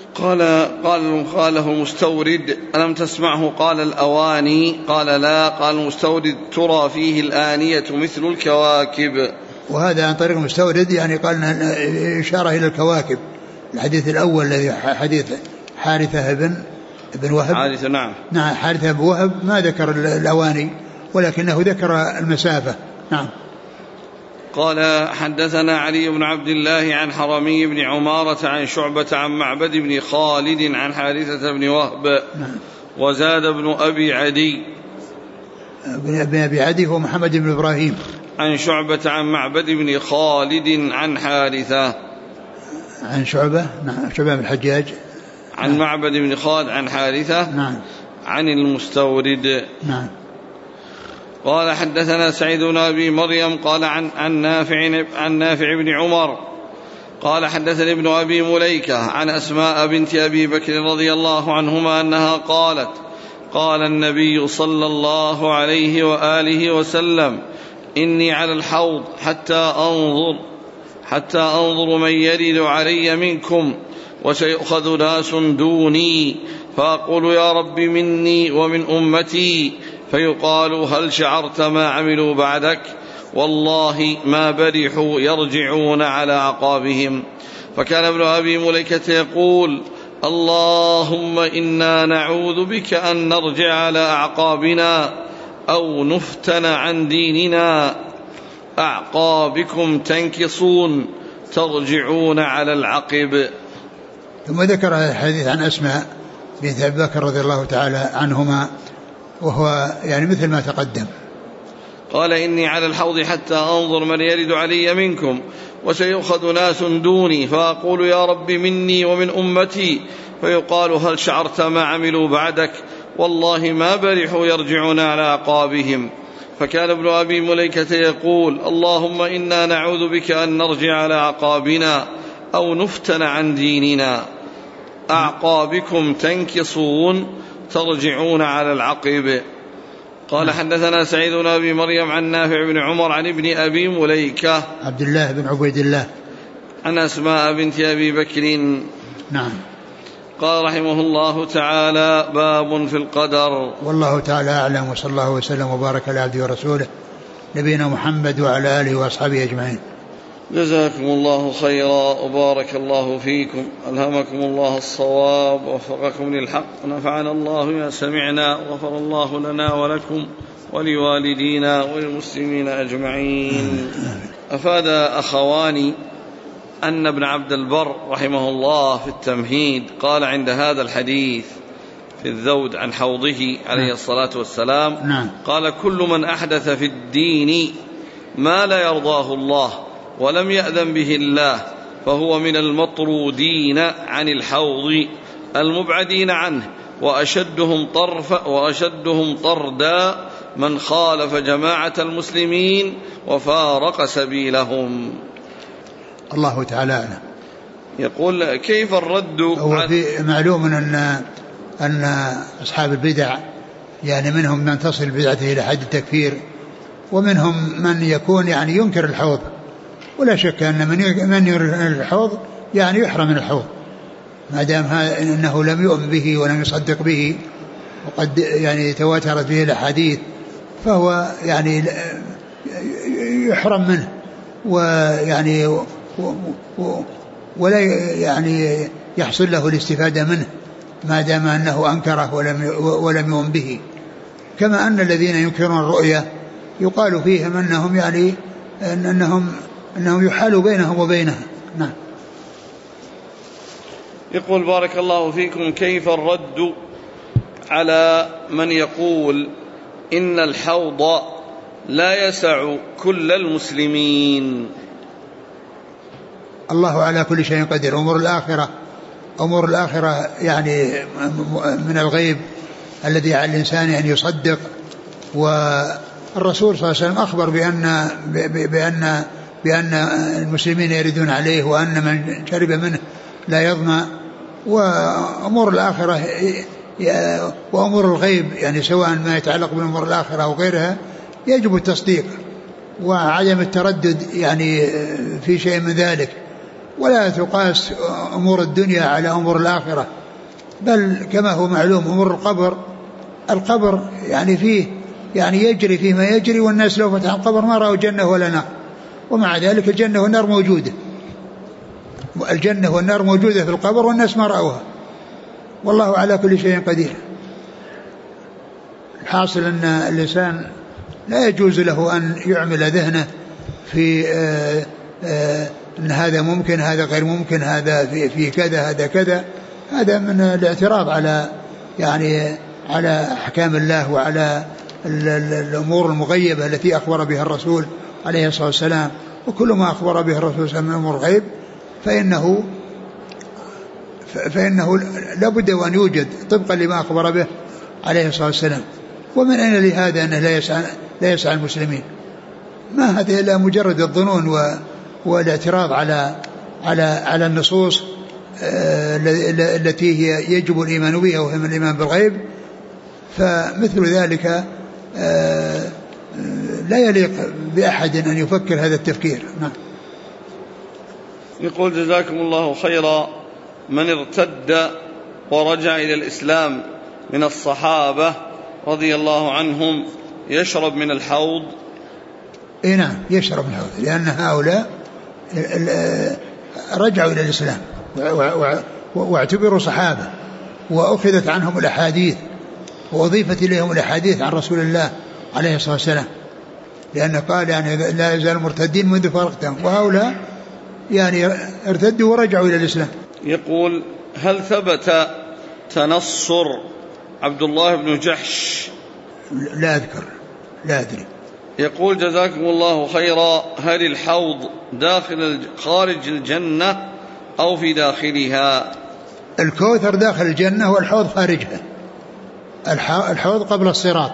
قاله مستورد ألم تسمعه؟ قال الأواني. قال لا. قال المستورد ترى فيه الآنية مثل الكواكب. وهذا عن طريق المستورد يعني قال إشارة إلى الكواكب. الحديث الأول الذي حديث حارثة بن وهب. حارثة نعم حارثة بن وهب ما ذكر الأواني ولكنه ذكر المسافة. نعم. قال حدثنا علي بن عبد الله عن حرمي بن عمارة عن شعبة عن معبد بن خالد عن حارثة بن وهب. نعم. وزاد بن أبي عدي. ابن أبي عدي هو محمد بن إبراهيم. عن شعبة عن معبد بن خالد عن حارثة. عن شعبة. نعم. شعبة بن الحجاج. عن نعم. معبد بن خالد عن حارثة. نعم. عن المستورد. نعم. قال حدثنا سعيد بن أبي مريم قال عن نافع بن عمر قال حدثني ابن أبي مليكة عن أسماء بنت أبي بكر رضي الله عنهما أنها قالت قال النبي صلى الله عليه وآله وسلم إني على الحوض حتى أنظر من يرد علي منكم وسيؤخذ ناس دوني فأقول يا رب مني ومن أمتي فيقال هل شعرت ما عملوا بعدك والله ما برحوا يرجعون على أعقابهم. فكان ابن أبي مليكة يقول اللهم إنا نعوذ بك أن نرجع على أعقابنا أو نفتن عن ديننا أعقابكم تنكصون ترجعون على العقب. ثم ذكر الحديث عن أسماء بنت أبي بكر رضي الله تعالى عنهما وهو يعني مثل ما تقدم. قال إني على الحوض حتى أنظر من يرد علي منكم وسيؤخذ ناس دوني فأقول يا رب مني ومن أمتي فيقال هل شعرت ما عملوا بعدك والله ما برحوا يرجعون على أعقابهم. فكان ابن أبي مليكة يقول اللهم إنا نعوذ بك أن نرجع على أعقابنا أو نفتن عن ديننا أعقابكم تنكصون ترجعون على العقب. قال حدثنا سعيد بن أبي مريم عن نافع بن عمر عن ابن أبي مليكة عبد الله بن عبيد الله عن أسماء بنت أبي بكر. نعم. قال رحمه الله تعالى باب في القدر. والله تعالى أعلم وصلى الله وسلم وبارك على عبده ورسوله نبينا محمد وعلى آله وأصحابه أجمعين. جزاكم الله خيرا وبارك الله فيكم ألهمكم الله الصواب ووفقكم للحق ونفعنا الله ما سمعنا وغفر الله لنا ولكم ولوالدينا وللمسلمين أجمعين. أفاد أخواني أن ابن عبد البر رحمه الله في التمهيد قال عند هذا الحديث في الذود عن حوضه عليه الصلاة والسلام قال كل من أحدث في الدين ما لا يرضاه الله ولم يأذن به الله فهو من المطرودين عن الحوض المبعدين عنه وأشدهم طردا من خالف جماعة المسلمين وفارق سبيلهم. الله تعالى أعلم. يقول كيف الرد؟ هو في معلوم أن أصحاب البدع يعني منهم من تصل بدعته إلى حد التكفير ومنهم من يكون يعني ينكر الحوض ولا شك أن من ينكر الحوض يعني يحرم من الحوض ما دام أنه لم يؤمن به ولم يصدق به وقد يعني تواترت به الأحاديث فهو يعني يحرم منه ويعني ولا يعني يحصل له الاستفادة منه ما دام أنه أنكره ولم يؤمن به. كما أن الذين ينكرون الرؤية يقال فيهم أنهم يعني أنهم يحال بينهم وبينها. نعم. يقول بارك الله فيكم كيف الرد على من يقول إن الحوض لا يسع كل المسلمين؟ الله على كل شيء قدير. أمور الآخرة يعني من الغيب الذي على الإنسان أن يصدق. والرسول صلى الله عليه وسلم أخبر بأن المسلمين يردون عليه وأن من شرب منه لا يظمأ. وأمور الآخرة وأمور الغيب يعني سواء ما يتعلق بأمور الآخرة أو غيرها يجب التصديق وعدم التردد يعني في شيء من ذلك، ولا تقاس أمور الدنيا على أمور الآخرة، بل كما هو معلوم أمور القبر يعني فيه يعني يجري فيه ما يجري، والناس لو فتحوا القبر ما رأوا جنة ولا نار، ومع ذلك الجنة والنار موجودة، الجنة والنار موجودة في القبر والناس ما رأوها، والله على كل شيء قدير. الحاصل أن الإنسان لا يجوز له أن يعمل ذهنه في أن هذا ممكن هذا غير ممكن، هذا في كذا هذا كذا، هذا من الاعتراض على يعني على أحكام الله وعلى الأمور المغيبة التي أخبر بها الرسول عليه الصلاة والسلام. وكل ما أخبر به الرسول صلى الله عليه وسلم من أمور الغيب فإنه لابد أن يوجد طبقا لما أخبر به عليه الصلاة والسلام. ومن أين لهذا أنه لا يسعى المسلمين؟ ما هذه إلا مجرد الظنون والاعتراض على النصوص التي هي يجب الإيمان بها وهي من الإيمان بالغيب. فمثل ذلك لا يليق بأحد أن يفكر هذا التفكير. نعم. يقول جزاكم الله خيرا، من ارتد ورجع إلى الإسلام من الصحابة رضي الله عنهم يشرب من الحوض؟ نعم يشرب من الحوض، لأن هؤلاء رجعوا إلى الإسلام واعتبروا صحابة، وأخذت عنهم الأحاديث وأضيفت إليهم الأحاديث عن رسول الله عليه الصلاة والسلام، لأنه قال يعني لا يزال المرتدين منذ فرقتهم، وهؤلاء يعني ارتدوا ورجعوا إلى الإسلام. يقول هل ثبت تنصر عبد الله بن جحش؟ لا أذكر، لا أدري. يقول جزاكم الله خيرا، هل الحوض خارج الجنة أو في داخلها؟ الكوثر داخل الجنة والحوض خارجها، الحوض قبل الصراط.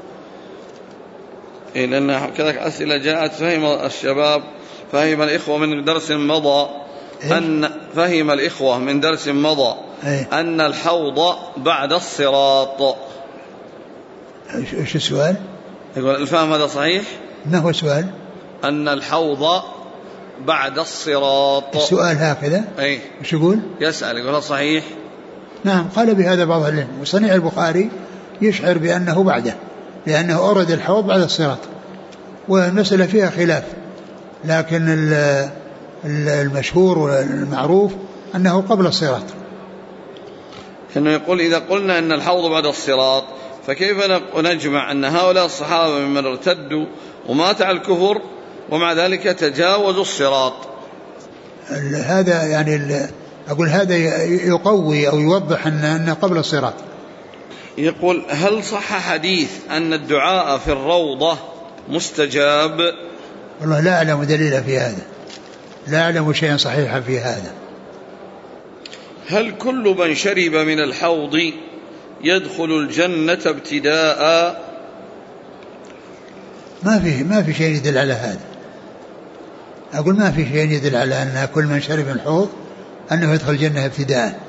لأن كذلك أسئلة جاءت فهم الشباب، فهم الإخوة من درس مضى فهم الإخوة من درس مضى أن الحوض بعد الصراط. إيش السؤال؟ يقول الفهم هذا صحيح؟ ما هو السؤال؟ أن الحوض بعد الصراط. السؤال هكذا؟ أي إيش يقول؟ يسأل يقول صحيح؟ نعم قال بهذا بعض العلم، وصنيع البخاري يشعر بأنه بعده، لأنه أورد الحوض بعد الصراط، والمسألة فيها خلاف، لكن المشهور والمعروف أنه قبل الصراط. إنه يقول إذا قلنا أن الحوض بعد الصراط فكيف نجمع أن هؤلاء الصحابة ممن ارتدوا ومات على الكفر ومع ذلك تجاوزوا الصراط؟ هذا يعني أقول هذا يقوي أو يوضح أن قبل الصراط. يقول هل صح حديث أن الدعاء في الروضة مستجاب؟ والله لا أعلم دليلا في هذا، لا أعلم شيئا صحيحا في هذا. هل كل من شرب من الحوض يدخل الجنة ابتداء؟ ما في شيء يدل على هذا، أقول ما في شيء يدل على أن كل من شرب من الحوض أنه يدخل الجنة ابتداء.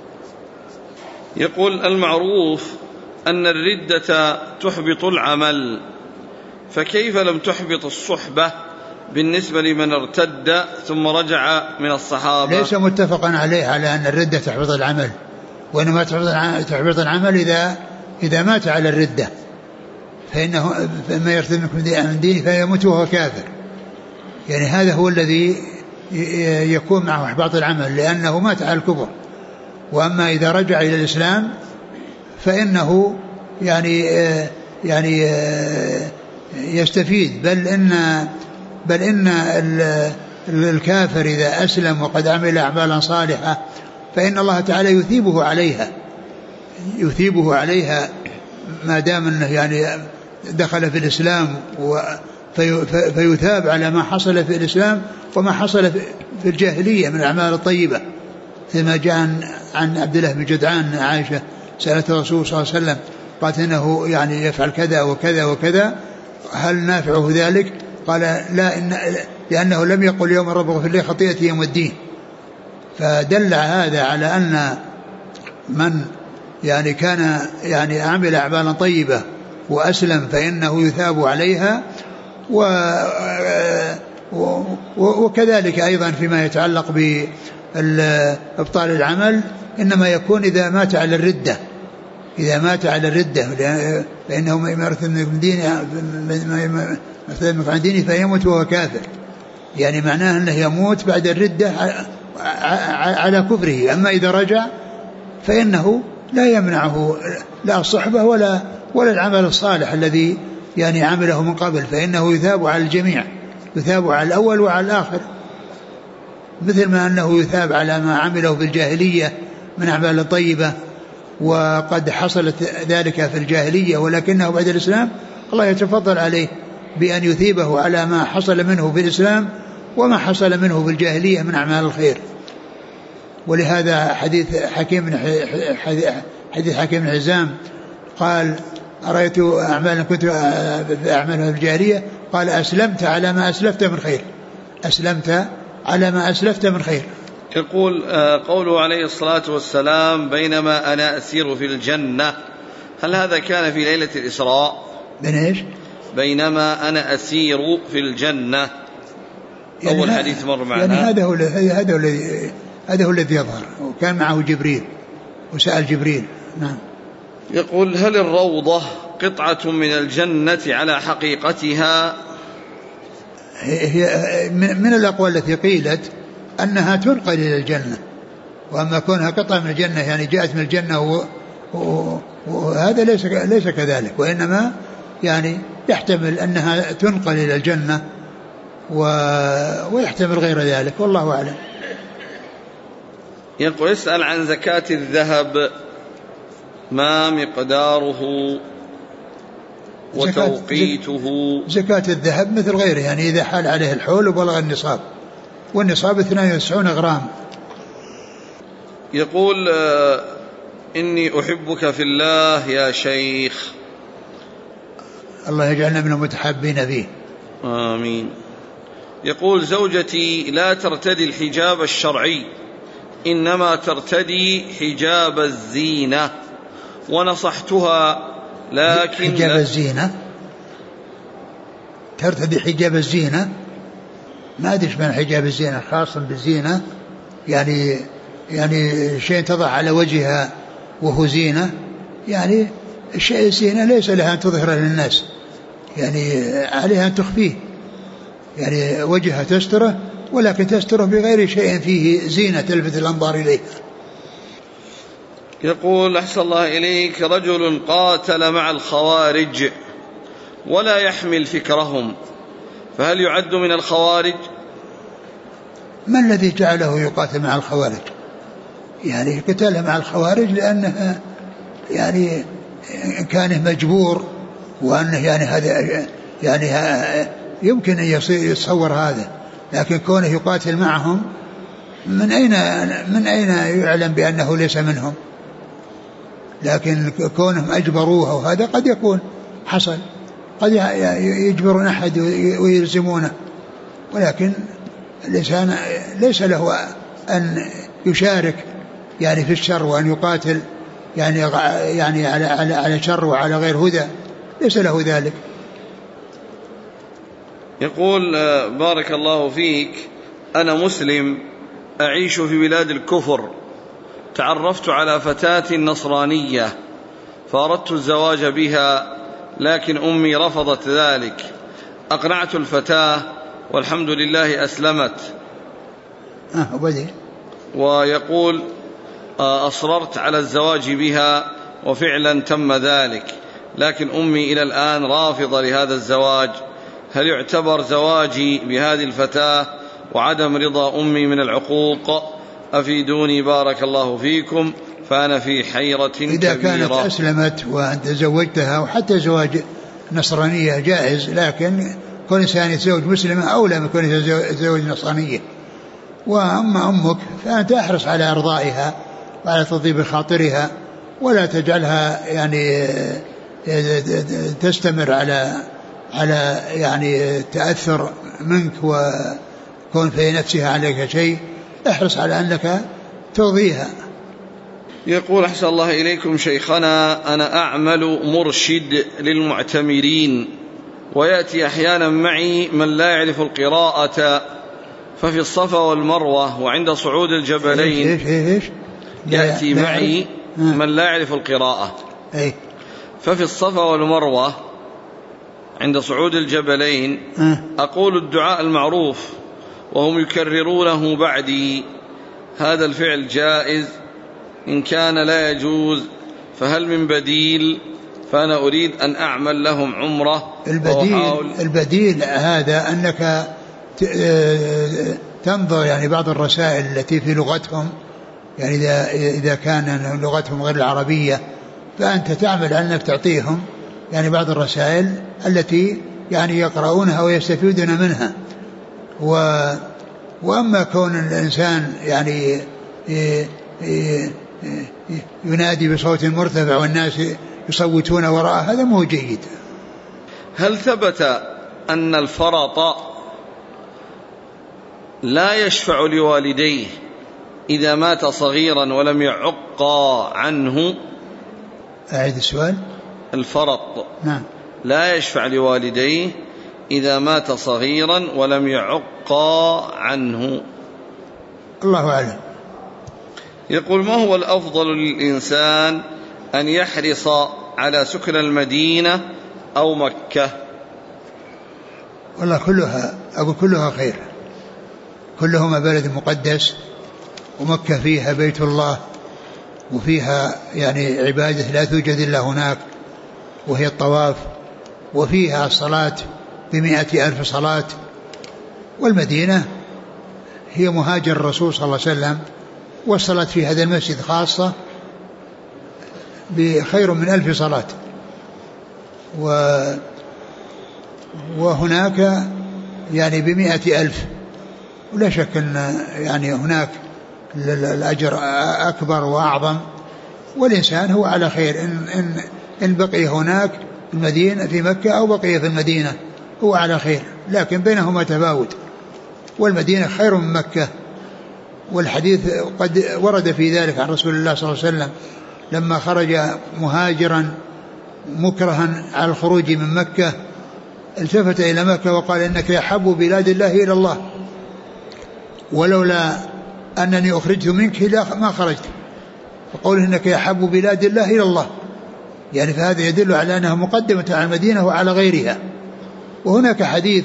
يقول المعروف أن الردة تحبط العمل، فكيف لم تحبط الصحبة بالنسبة لمن ارتد ثم رجع من الصحابة؟ ليس متفقا عليه على أن الردة تحبط العمل، وإنما تحبط العمل إذا مات على الردة، فإنه ما يرتد من دينه فيموت وهو كافر، يعني هذا هو الذي يكون معه إحباط العمل لأنه مات على الكفر. وأما إذا رجع إلى الإسلام فإنه يعني يستفيد، بل إن الكافر إذا أسلم وقد عمل أعمالا صالحة فإن الله تعالى يثيبه عليها ما دام أنه يعني دخل في الإسلام، فيثاب على ما حصل في الإسلام وما حصل في الجاهلية من الأعمال الطيبة، كما جاء عن عبد الله بن جدعان عائشة سألت الرسول صلى الله عليه وسلم قالت إنه يعني يفعل كذا وكذا وكذا، هل نافعه ذلك؟ قال لا، لأنه لم يقل يوم رب اغفر لي خطيئتي يوم الدين. فدل هذا على أن من يعني كان يعني عمل أعمالا طيبة وأسلم فإنه يثاب عليها، وكذلك أيضا فيما يتعلق بإبطال العمل إنما يكون إذا مات على الردة، إذا مات على الردة فإنه يمارس من دينه فيموت وهو كافر، يعني معناه أنه يموت بعد الردة على كفره. أما إذا رجع فإنه لا يمنعه لا الصحبة ولا العمل الصالح الذي يعني عمله من قبل، فإنه يثاب على الجميع، يثاب على الأول وعلى الآخر، مثل ما أنه يثاب على ما عمله في الجاهلية من أعمال طيبة وقد حصلت ذلك في الجاهلية، ولكنه بعد الإسلام الله يتفضل عليه بأن يثيبه على ما حصل منه في الإسلام وما حصل منه في الجاهلية من أعمال الخير. ولهذا حديث حكيم بن حزام قال أرأيت أعمالا كنت أعملها في الجاهلية، قال أسلمت على ما أسلفت من خير، أسلمت على ما أسلفت من خير. يقول قوله عليه الصلاة والسلام بينما أنا أسير في الجنة، هل هذا كان في ليلة الإسراء؟ من إيش؟ بينما أنا أسير في الجنة، يعني أول حديث مر معنا، يعني هذا هو الذي يظهر، وكان معه جبريل وسأل جبريل. نعم. يقول هل الروضة قطعة من الجنة على حقيقتها؟ هي من الأقوال التي قيلت أنها تنقل إلى الجنة، وأما كونها قطعة من الجنة يعني جاءت من الجنة وهذا ليس كذلك، وإنما يعني يحتمل أنها تنقل إلى الجنة ويحتمل غير ذلك، والله أعلم. يقول يسأل عن زكاة الذهب، ما مقداره وتوقيته؟ زكاة الذهب مثل غيره، يعني إذا حال عليه الحول وبلغ النصاب، والنصاب 92 غرام. يقول إني أحبك في الله يا شيخ. الله يجعلنا من المتحابين فيه. آمين. يقول زوجتي لا ترتدي الحجاب الشرعي، إنما ترتدي حجاب الزينة، ونصحتها لكن حجاب الزينة، ترتدي حجاب الزينة، ما أدري من حجاب الزينة خاصا بالزينة، يعني شيء تضع على وجهها وهو زينة، يعني الشيء الزينة ليس لها أن تظهر للناس، يعني عليها أن تخفيه، يعني وجهها تستره، ولكن تستره بغير شيء فيه زينة تلفت الأنظار إليه. يقول أحسن الله إليك رجل قاتل مع الخوارج ولا يحمل فكرهم، فهل يعد من الخوارج؟ ما الذي جعله يقاتل مع الخوارج؟ يعني قتاله مع الخوارج لأنه يعني كان مجبور، وأنه يعني هذا يعني يمكن أن يتصور هذا، لكن كونه يقاتل معهم من أين يعلم بأنه ليس منهم؟ لكن كونهم أجبروه وهذا قد يكون حصل، قد يجبرون أحد ويلزمونه، ولكن الإنسان ليس له أن يشارك يعني في الشر وأن يقاتل يعني على شر وعلى غير هدى، ليس له ذلك. يقول بارك الله فيك، أنا مسلم أعيش في بلاد الكفر، تعرفت على فتاة نصرانية فأردت الزواج بها، لكن أمي رفضت ذلك، أقنعت الفتاة والحمد لله أسلمت. ويقول أصررت على الزواج بها وفعلا تم ذلك، لكن أمي إلى الآن رافضة لهذا الزواج، هل يعتبر زواجي بهذه الفتاة وعدم رضا أمي من العقوق؟ أفيدوني بارك الله فيكم، فأنا في حيرة كبيرة. إذا كانت أسلمت وأنت زوجتها، وحتى زواج نصرانية جائز، لكن كل إنسان يتزوج مسلمة أولى من كون يتزوج نصرانية. وأما أمك فأنت أحرص على إرضائها وعلى تطيب خاطرها، ولا تجعلها يعني تستمر على يعني تأثر منك وكون في نفسها عليك شيء، احرص على أنك ترضيها. يقول أحسن الله إليكم شيخنا، أنا أعمل مرشد للمعتمرين ويأتي أحيانا معي من لا يعرف القراءة ففي الصفا والمروة وعند صعود الجبلين. إيش يأتي معي من لا يعرف القراءة ففي الصفا والمروة عند صعود الجبلين أقول الدعاء المعروف وهم يكررونه بعدي، هذا الفعل جائز؟ إن كان لا يجوز فهل من بديل؟ فأنا أريد أن أعمل لهم عمرة. البديل هذا أنك تنظر يعني بعض الرسائل التي في لغتهم، يعني إذا كان لغتهم غير العربية فأنت تعمل أنك تعطيهم يعني بعض الرسائل التي يعني يقرؤونها ويستفيدون منها. وأما كون الإنسان يعني ينادي بصوت مرتفع والناس يصوتون وراءه هذا مو جيد. هل ثبت أن الفرط لا يشفع لوالديه إذا مات صغيرا ولم يعق عنه؟ أعيد السؤال. الفرط نعم لا يشفع لوالديه إذا مات صغيرا ولم يعق عنه. الله أعلم. يقول: ما هو الأفضل للإنسان أن يحرص على سكن المدينة أو مكة؟ والله كلها خير، كلهما بلد مقدس، ومكة فيها بيت الله وفيها يعني عبادة لا توجد إلا هناك وهي الطواف، وفيها الصلاة ب100,000 صلاة، والمدينة هي مهاجر الرسول صلى الله عليه وسلم، والصلاة في هذا المسجد خاصة بخير من 1000 صلاة. وهناك يعني ب100,000، ولا شك أن يعني هناك الأجر أكبر وأعظم، والإنسان هو على خير إن بقي هناك المدينة في مكة أو بقي في المدينة هو على خير، لكن بينهما تفاوت، والمدينة خير من مكة. والحديث قد ورد في ذلك عن رسول الله صلى الله عليه وسلم لما خرج مهاجرا مكرها على الخروج من مكة التفت إلى مكة وقال: إنك يحب بلاد الله إلى الله، ولولا أنني أخرجت منك ما خرجت. وقوله إنك يحب بلاد الله إلى الله، يعني فهذا يدل على أنها مقدمة على المدينة وعلى غيرها. وهناك حديث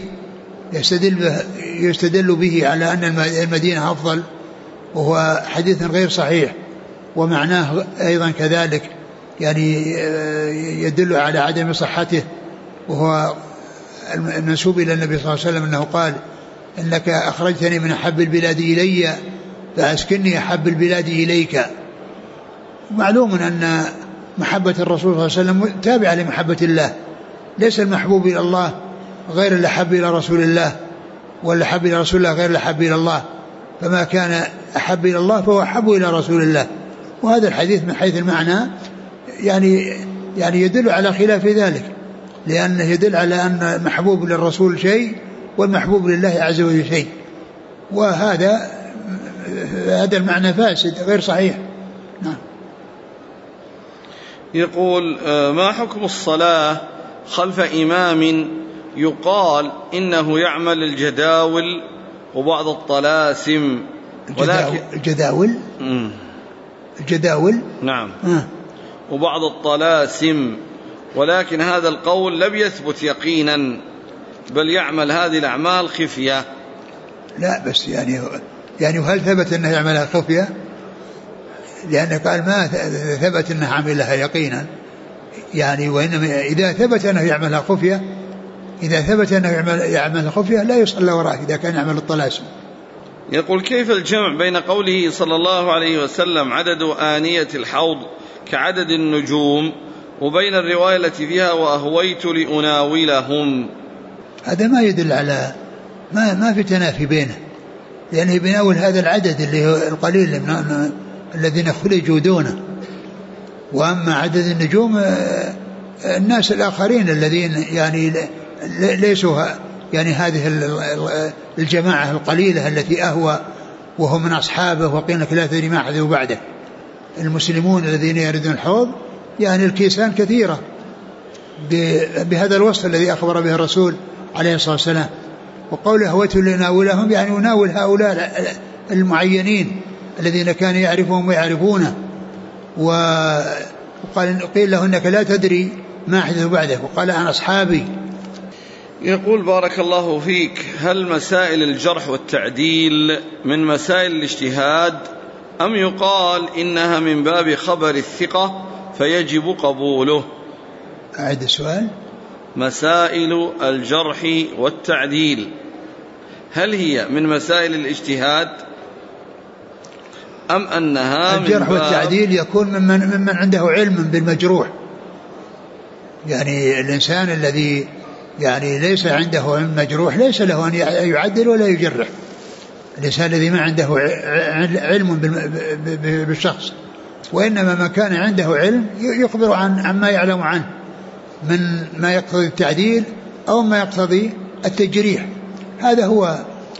يستدل به على أن المدينة أفضل، وهو حديث غير صحيح، ومعناه أيضا كذلك يعني يدل على عدم صحته، وهو المنسوب إلى النبي صلى الله عليه وسلم أنه قال: إنك أخرجتني من أحب البلاد إلي فأسكنني أحب البلاد إليك. معلوم أن محبة الرسول صلى الله عليه وسلم تابعة لمحبة الله، ليس المحبوب إلى الله غير الأحب إلى رسول الله، والأحب إلى رسول الله غير الأحب إلى الله، فما كان أحب إلى الله فهو أحب إلى رسول الله. وهذا الحديث من حيث المعنى يعني يدل على خلاف ذلك، لأنه يدل على أن محبوب للرسول شيء والمحبوب لله عز وجل شيء، وهذا المعنى فاسد غير صحيح. نعم. يقول: ما حكم الصلاة خلف إمام يقال إنه يعمل الجداول وبعض الطلاسم؟ الجداول نعم. وبعض الطلاسم، ولكن هذا القول لم يثبت يقينا، بل يعمل هذه الأعمال خفية. لا بس يعني هل ثبت أنه يعملها خفية؟ لأنه قال ما ثبت أنه عملها يقينا، يعني وإنما إذا ثبت أنه يعملها خفية، إذا ثبت أنه يعمل خفية لا يصلى وراءه إذا كان يعمل الطلاسم. يقول: كيف الجمع بين قوله صلى الله عليه وسلم عدد آنية الحوض كعدد النجوم وبين الرواية التي فيها وأهويت لأناولهم؟ هذا ما يدل على ما في تنافي بينه، لأنه بيناول هذا العدد اللي هو القليل من الذين خلجوا دونه، وأما عدد النجوم الناس الآخرين الذين يعني ليسوا يعني هذه الجماعة القليلة التي أهوى وهم من أصحابه وقيل لك لا تدري ما حدث بعده. المسلمون الذين يردون الحوض يعني الكيسان كثيرة، بهذا الوصف الذي أخبر به الرسول عليه الصلاة والسلام. وقوله هويت لناولهم يعني يناول هؤلاء المعينين الذين كان يعرفهم ويعرفونه. وقال قيل له إنك لا تدري ما أحدث بعدك، وقال أنا أصحابي. يقول بارك الله فيك: هل مسائل الجرح والتعديل من مسائل الاجتهاد أم يقال إنها من باب خبر الثقة فيجب قبوله؟ أعد السؤال. مسائل الجرح والتعديل هل هي من مسائل الاجتهاد أم أنها الجرح والتعديل يكون ممن عنده علم بالمجروح، يعني الإنسان الذي يعني ليس عنده علم مجروح ليس له أن يعدل ولا يجرح. الإنسان الذي ما عنده علم بالشخص، وإنما من كان عنده علم يخبر عما يعلم عنه من ما يقتضي التعديل أو ما يقتضي التجريح. هذا هو.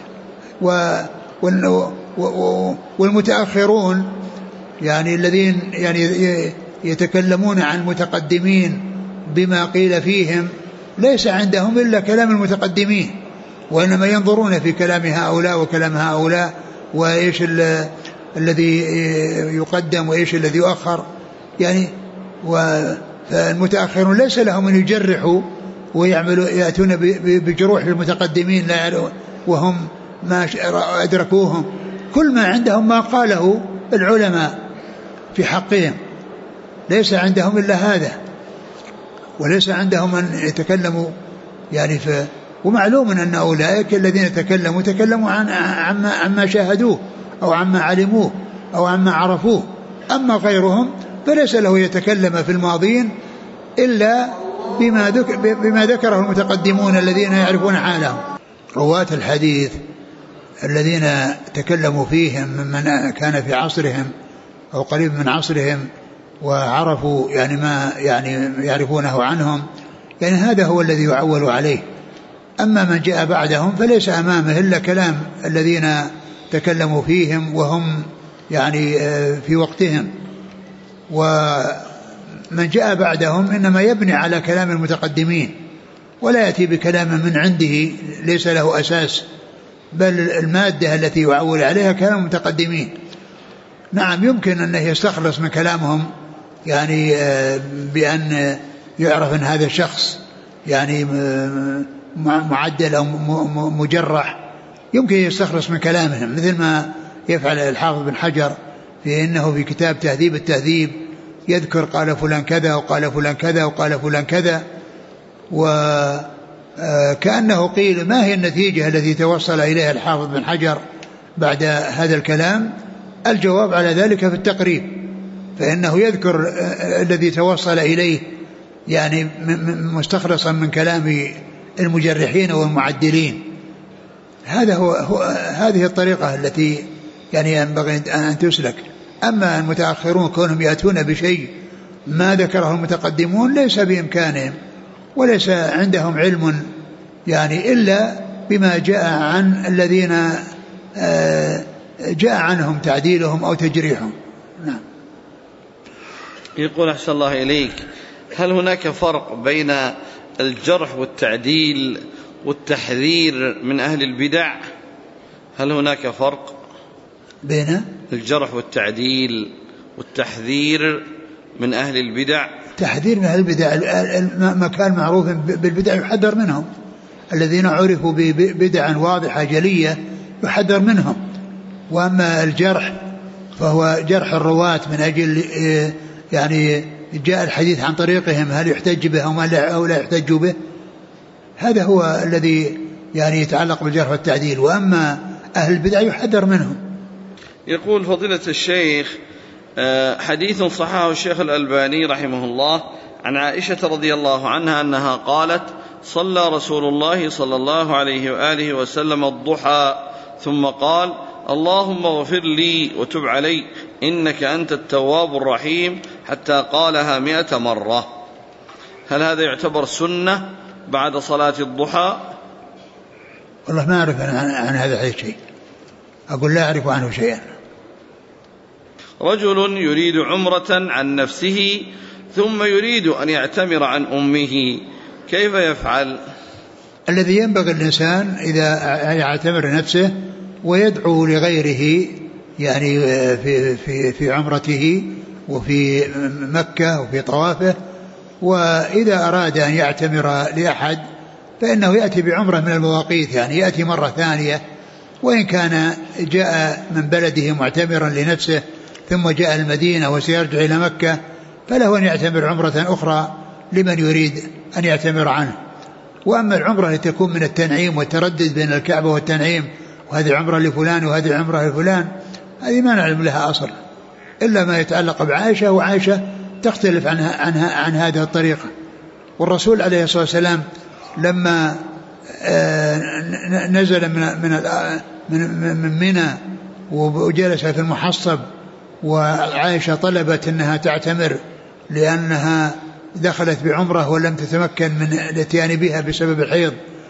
والمتأخرون يعني الذين يعني يتكلمون عن المتقدمين بما قيل فيهم ليس عندهم إلا كلام المتقدمين، وإنما ينظرون في كلام هؤلاء وكلام هؤلاء، وإيش الذي يقدم وإيش الذي يؤخر يعني. والمتأخرون ليس لهم أن يجرحوا ويعملوا يأتون بجروح المتقدمين لا وهم ما أدركوهم. كل ما عندهم ما قاله العلماء في حقهم، ليس عندهم إلا هذا، وليس عندهم أن يتكلموا يعني ومعلوم أن أولئك الذين تكلموا عما شاهدوه أو عما علموه أو عما عرفوه. أما غيرهم فليس له يتكلم في الماضين إلا بما ذكره المتقدمون الذين يعرفون حالهم. رواة الحديث الذين تكلموا فيهم ممن كان في عصرهم أو قريب من عصرهم وعرفوا يعني ما يعني يعرفونه عنهم، يعني هذا هو الذي يعول عليه. أما من جاء بعدهم فليس أمامه إلا كلام الذين تكلموا فيهم وهم يعني في وقتهم. ومن جاء بعدهم إنما يبني على كلام المتقدمين ولا يأتي بكلام من عنده ليس له أساس، بل المادة التي يعول عليها كلام المتقدمين. نعم يمكن أنه يستخلص من كلامهم يعني بأن يعرف أن هذا الشخص يعني معدل أو مجرح، يمكن يستخلص من كلامهم مثل ما يفعل الحافظ بن حجر في إنه في كتاب تهذيب التهذيب يذكر قال فلان كذا وقال فلان كذا وقال فلان كذا، وكأنه قيل ما هي النتيجة التي توصل إليها الحافظ بن حجر بعد هذا الكلام. الجواب على ذلك في التقريب، فإنه يذكر الذي توصل إليه يعني مستخلصا من كلام المجرحين والمعدلين. هذه الطريقة التي يعني ينبغي أن تسلك. أما المتأخرون كونهم يأتون بشيء ما ذكره المتقدمون ليس بإمكانهم وليس عندهم علم يعني إلا بما جاء عن الذين جاء عنهم تعديلهم أو تجريحهم. نعم. يقول أحسن الله إليك: هل هناك فرق بين الجرح والتعديل والتحذير من أهل البدع؟ هل هناك فرق بين الجرح والتعديل والتحذير من أهل البدع؟ تحذير من أهل البدع ما كان معروف بالبدع يحذر منهم، الذين عرفوا ببدع واضحة جلية يحذر منهم. وأما الجرح فهو جرح الرواة من أجل يعني جاء الحديث عن طريقهم هل يحتج به أو لا يحتج به، هذا هو الذي يعني يتعلق بالجرح والتعديل. وأما أهل البدع يحذر منهم. يقول فضيلة الشيخ: حديث صححه الشيخ الألباني رحمه الله عن عائشة رضي الله عنها أنها قالت: صلى رسول الله صلى الله عليه وآله وسلم الضحى ثم قال: اللهم اغفر لي وتب علي إنك أنت التواب الرحيم، حتى قالها 100 مرة. هل هذا يعتبر سنة بعد صلاة الضحى؟ والله ما أعرف عن هذا الحديث شيء، أقول لا أعرف عنه شيئا. رجل يريد عمرة عن نفسه ثم يريد أن يعتمر عن أمه كيف يفعل؟ الذي ينبغي الإنسان إذا يعتمر نفسه ويدعو لغيره يعني في عمرته وفي مكة وفي طوافه، وإذا أراد أن يعتمر لأحد فإنه يأتي بعمرة من المواقيت، يعني يأتي مرة ثانية، وإن كان جاء من بلده معتمرا لنفسه ثم جاء المدينة وسيرجع إلى مكة فله أن يعتمر عمرة أخرى لمن يريد أن يعتمر عنه. وأما العمرة التي تكون من التنعيم والتردد بين الكعبة والتنعيم، وهذه عمرة لفلان وهذه عمرة لفلان، هذه ما نعلم لها أصل إلا ما يتعلق بعائشة، وعائشة تختلف عن هذه الطريقة. والرسول عليه الصلاة والسلام لما نزل من منى وجلس في المحصب، وعائشة طلبت أنها تعتمر لأنها دخلت بعمرة ولم تتمكن من الاتيان بها بسبب الحيض،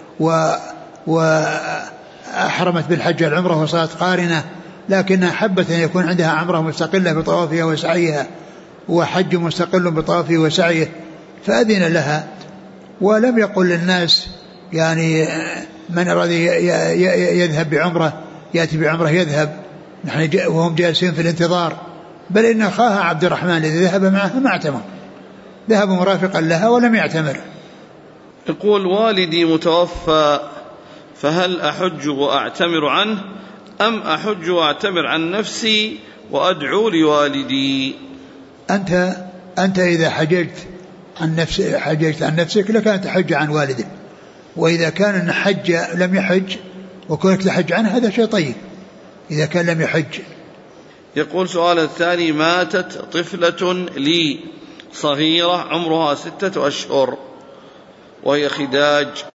وأحرمت بالحج العمرة وصارت قارنة، لكنها حبت أن يكون عندها عمرة مستقلة بطوافها وسعيها وحج مستقل بطوافه وسعيه، فأذن لها. ولم يقل للناس يعني من أراد يذهب بعمرة يأتي بعمرة يذهب، نحن وهم جالسين في الانتظار، بل إن أخاها عبد الرحمن الذي ذهب معها ما اعتمر، ذهب مرافقا لها ولم يعتمر. يقول: والدي متوفى، فهل أحج وأعتمر عنه أم أحج وأعتمر عن نفسي وأدعو لوالدي؟ أنت إذا حججت عن نفسك لك أن تحج عن والدك، وإذا كان حج لم يحج وكونك تحج عنه هذا شيء طيب إذا كان لم يحج. يقول: سؤال الثاني: ماتت طفلة لي صغيرة عمرها 6 أشهر وهي خداج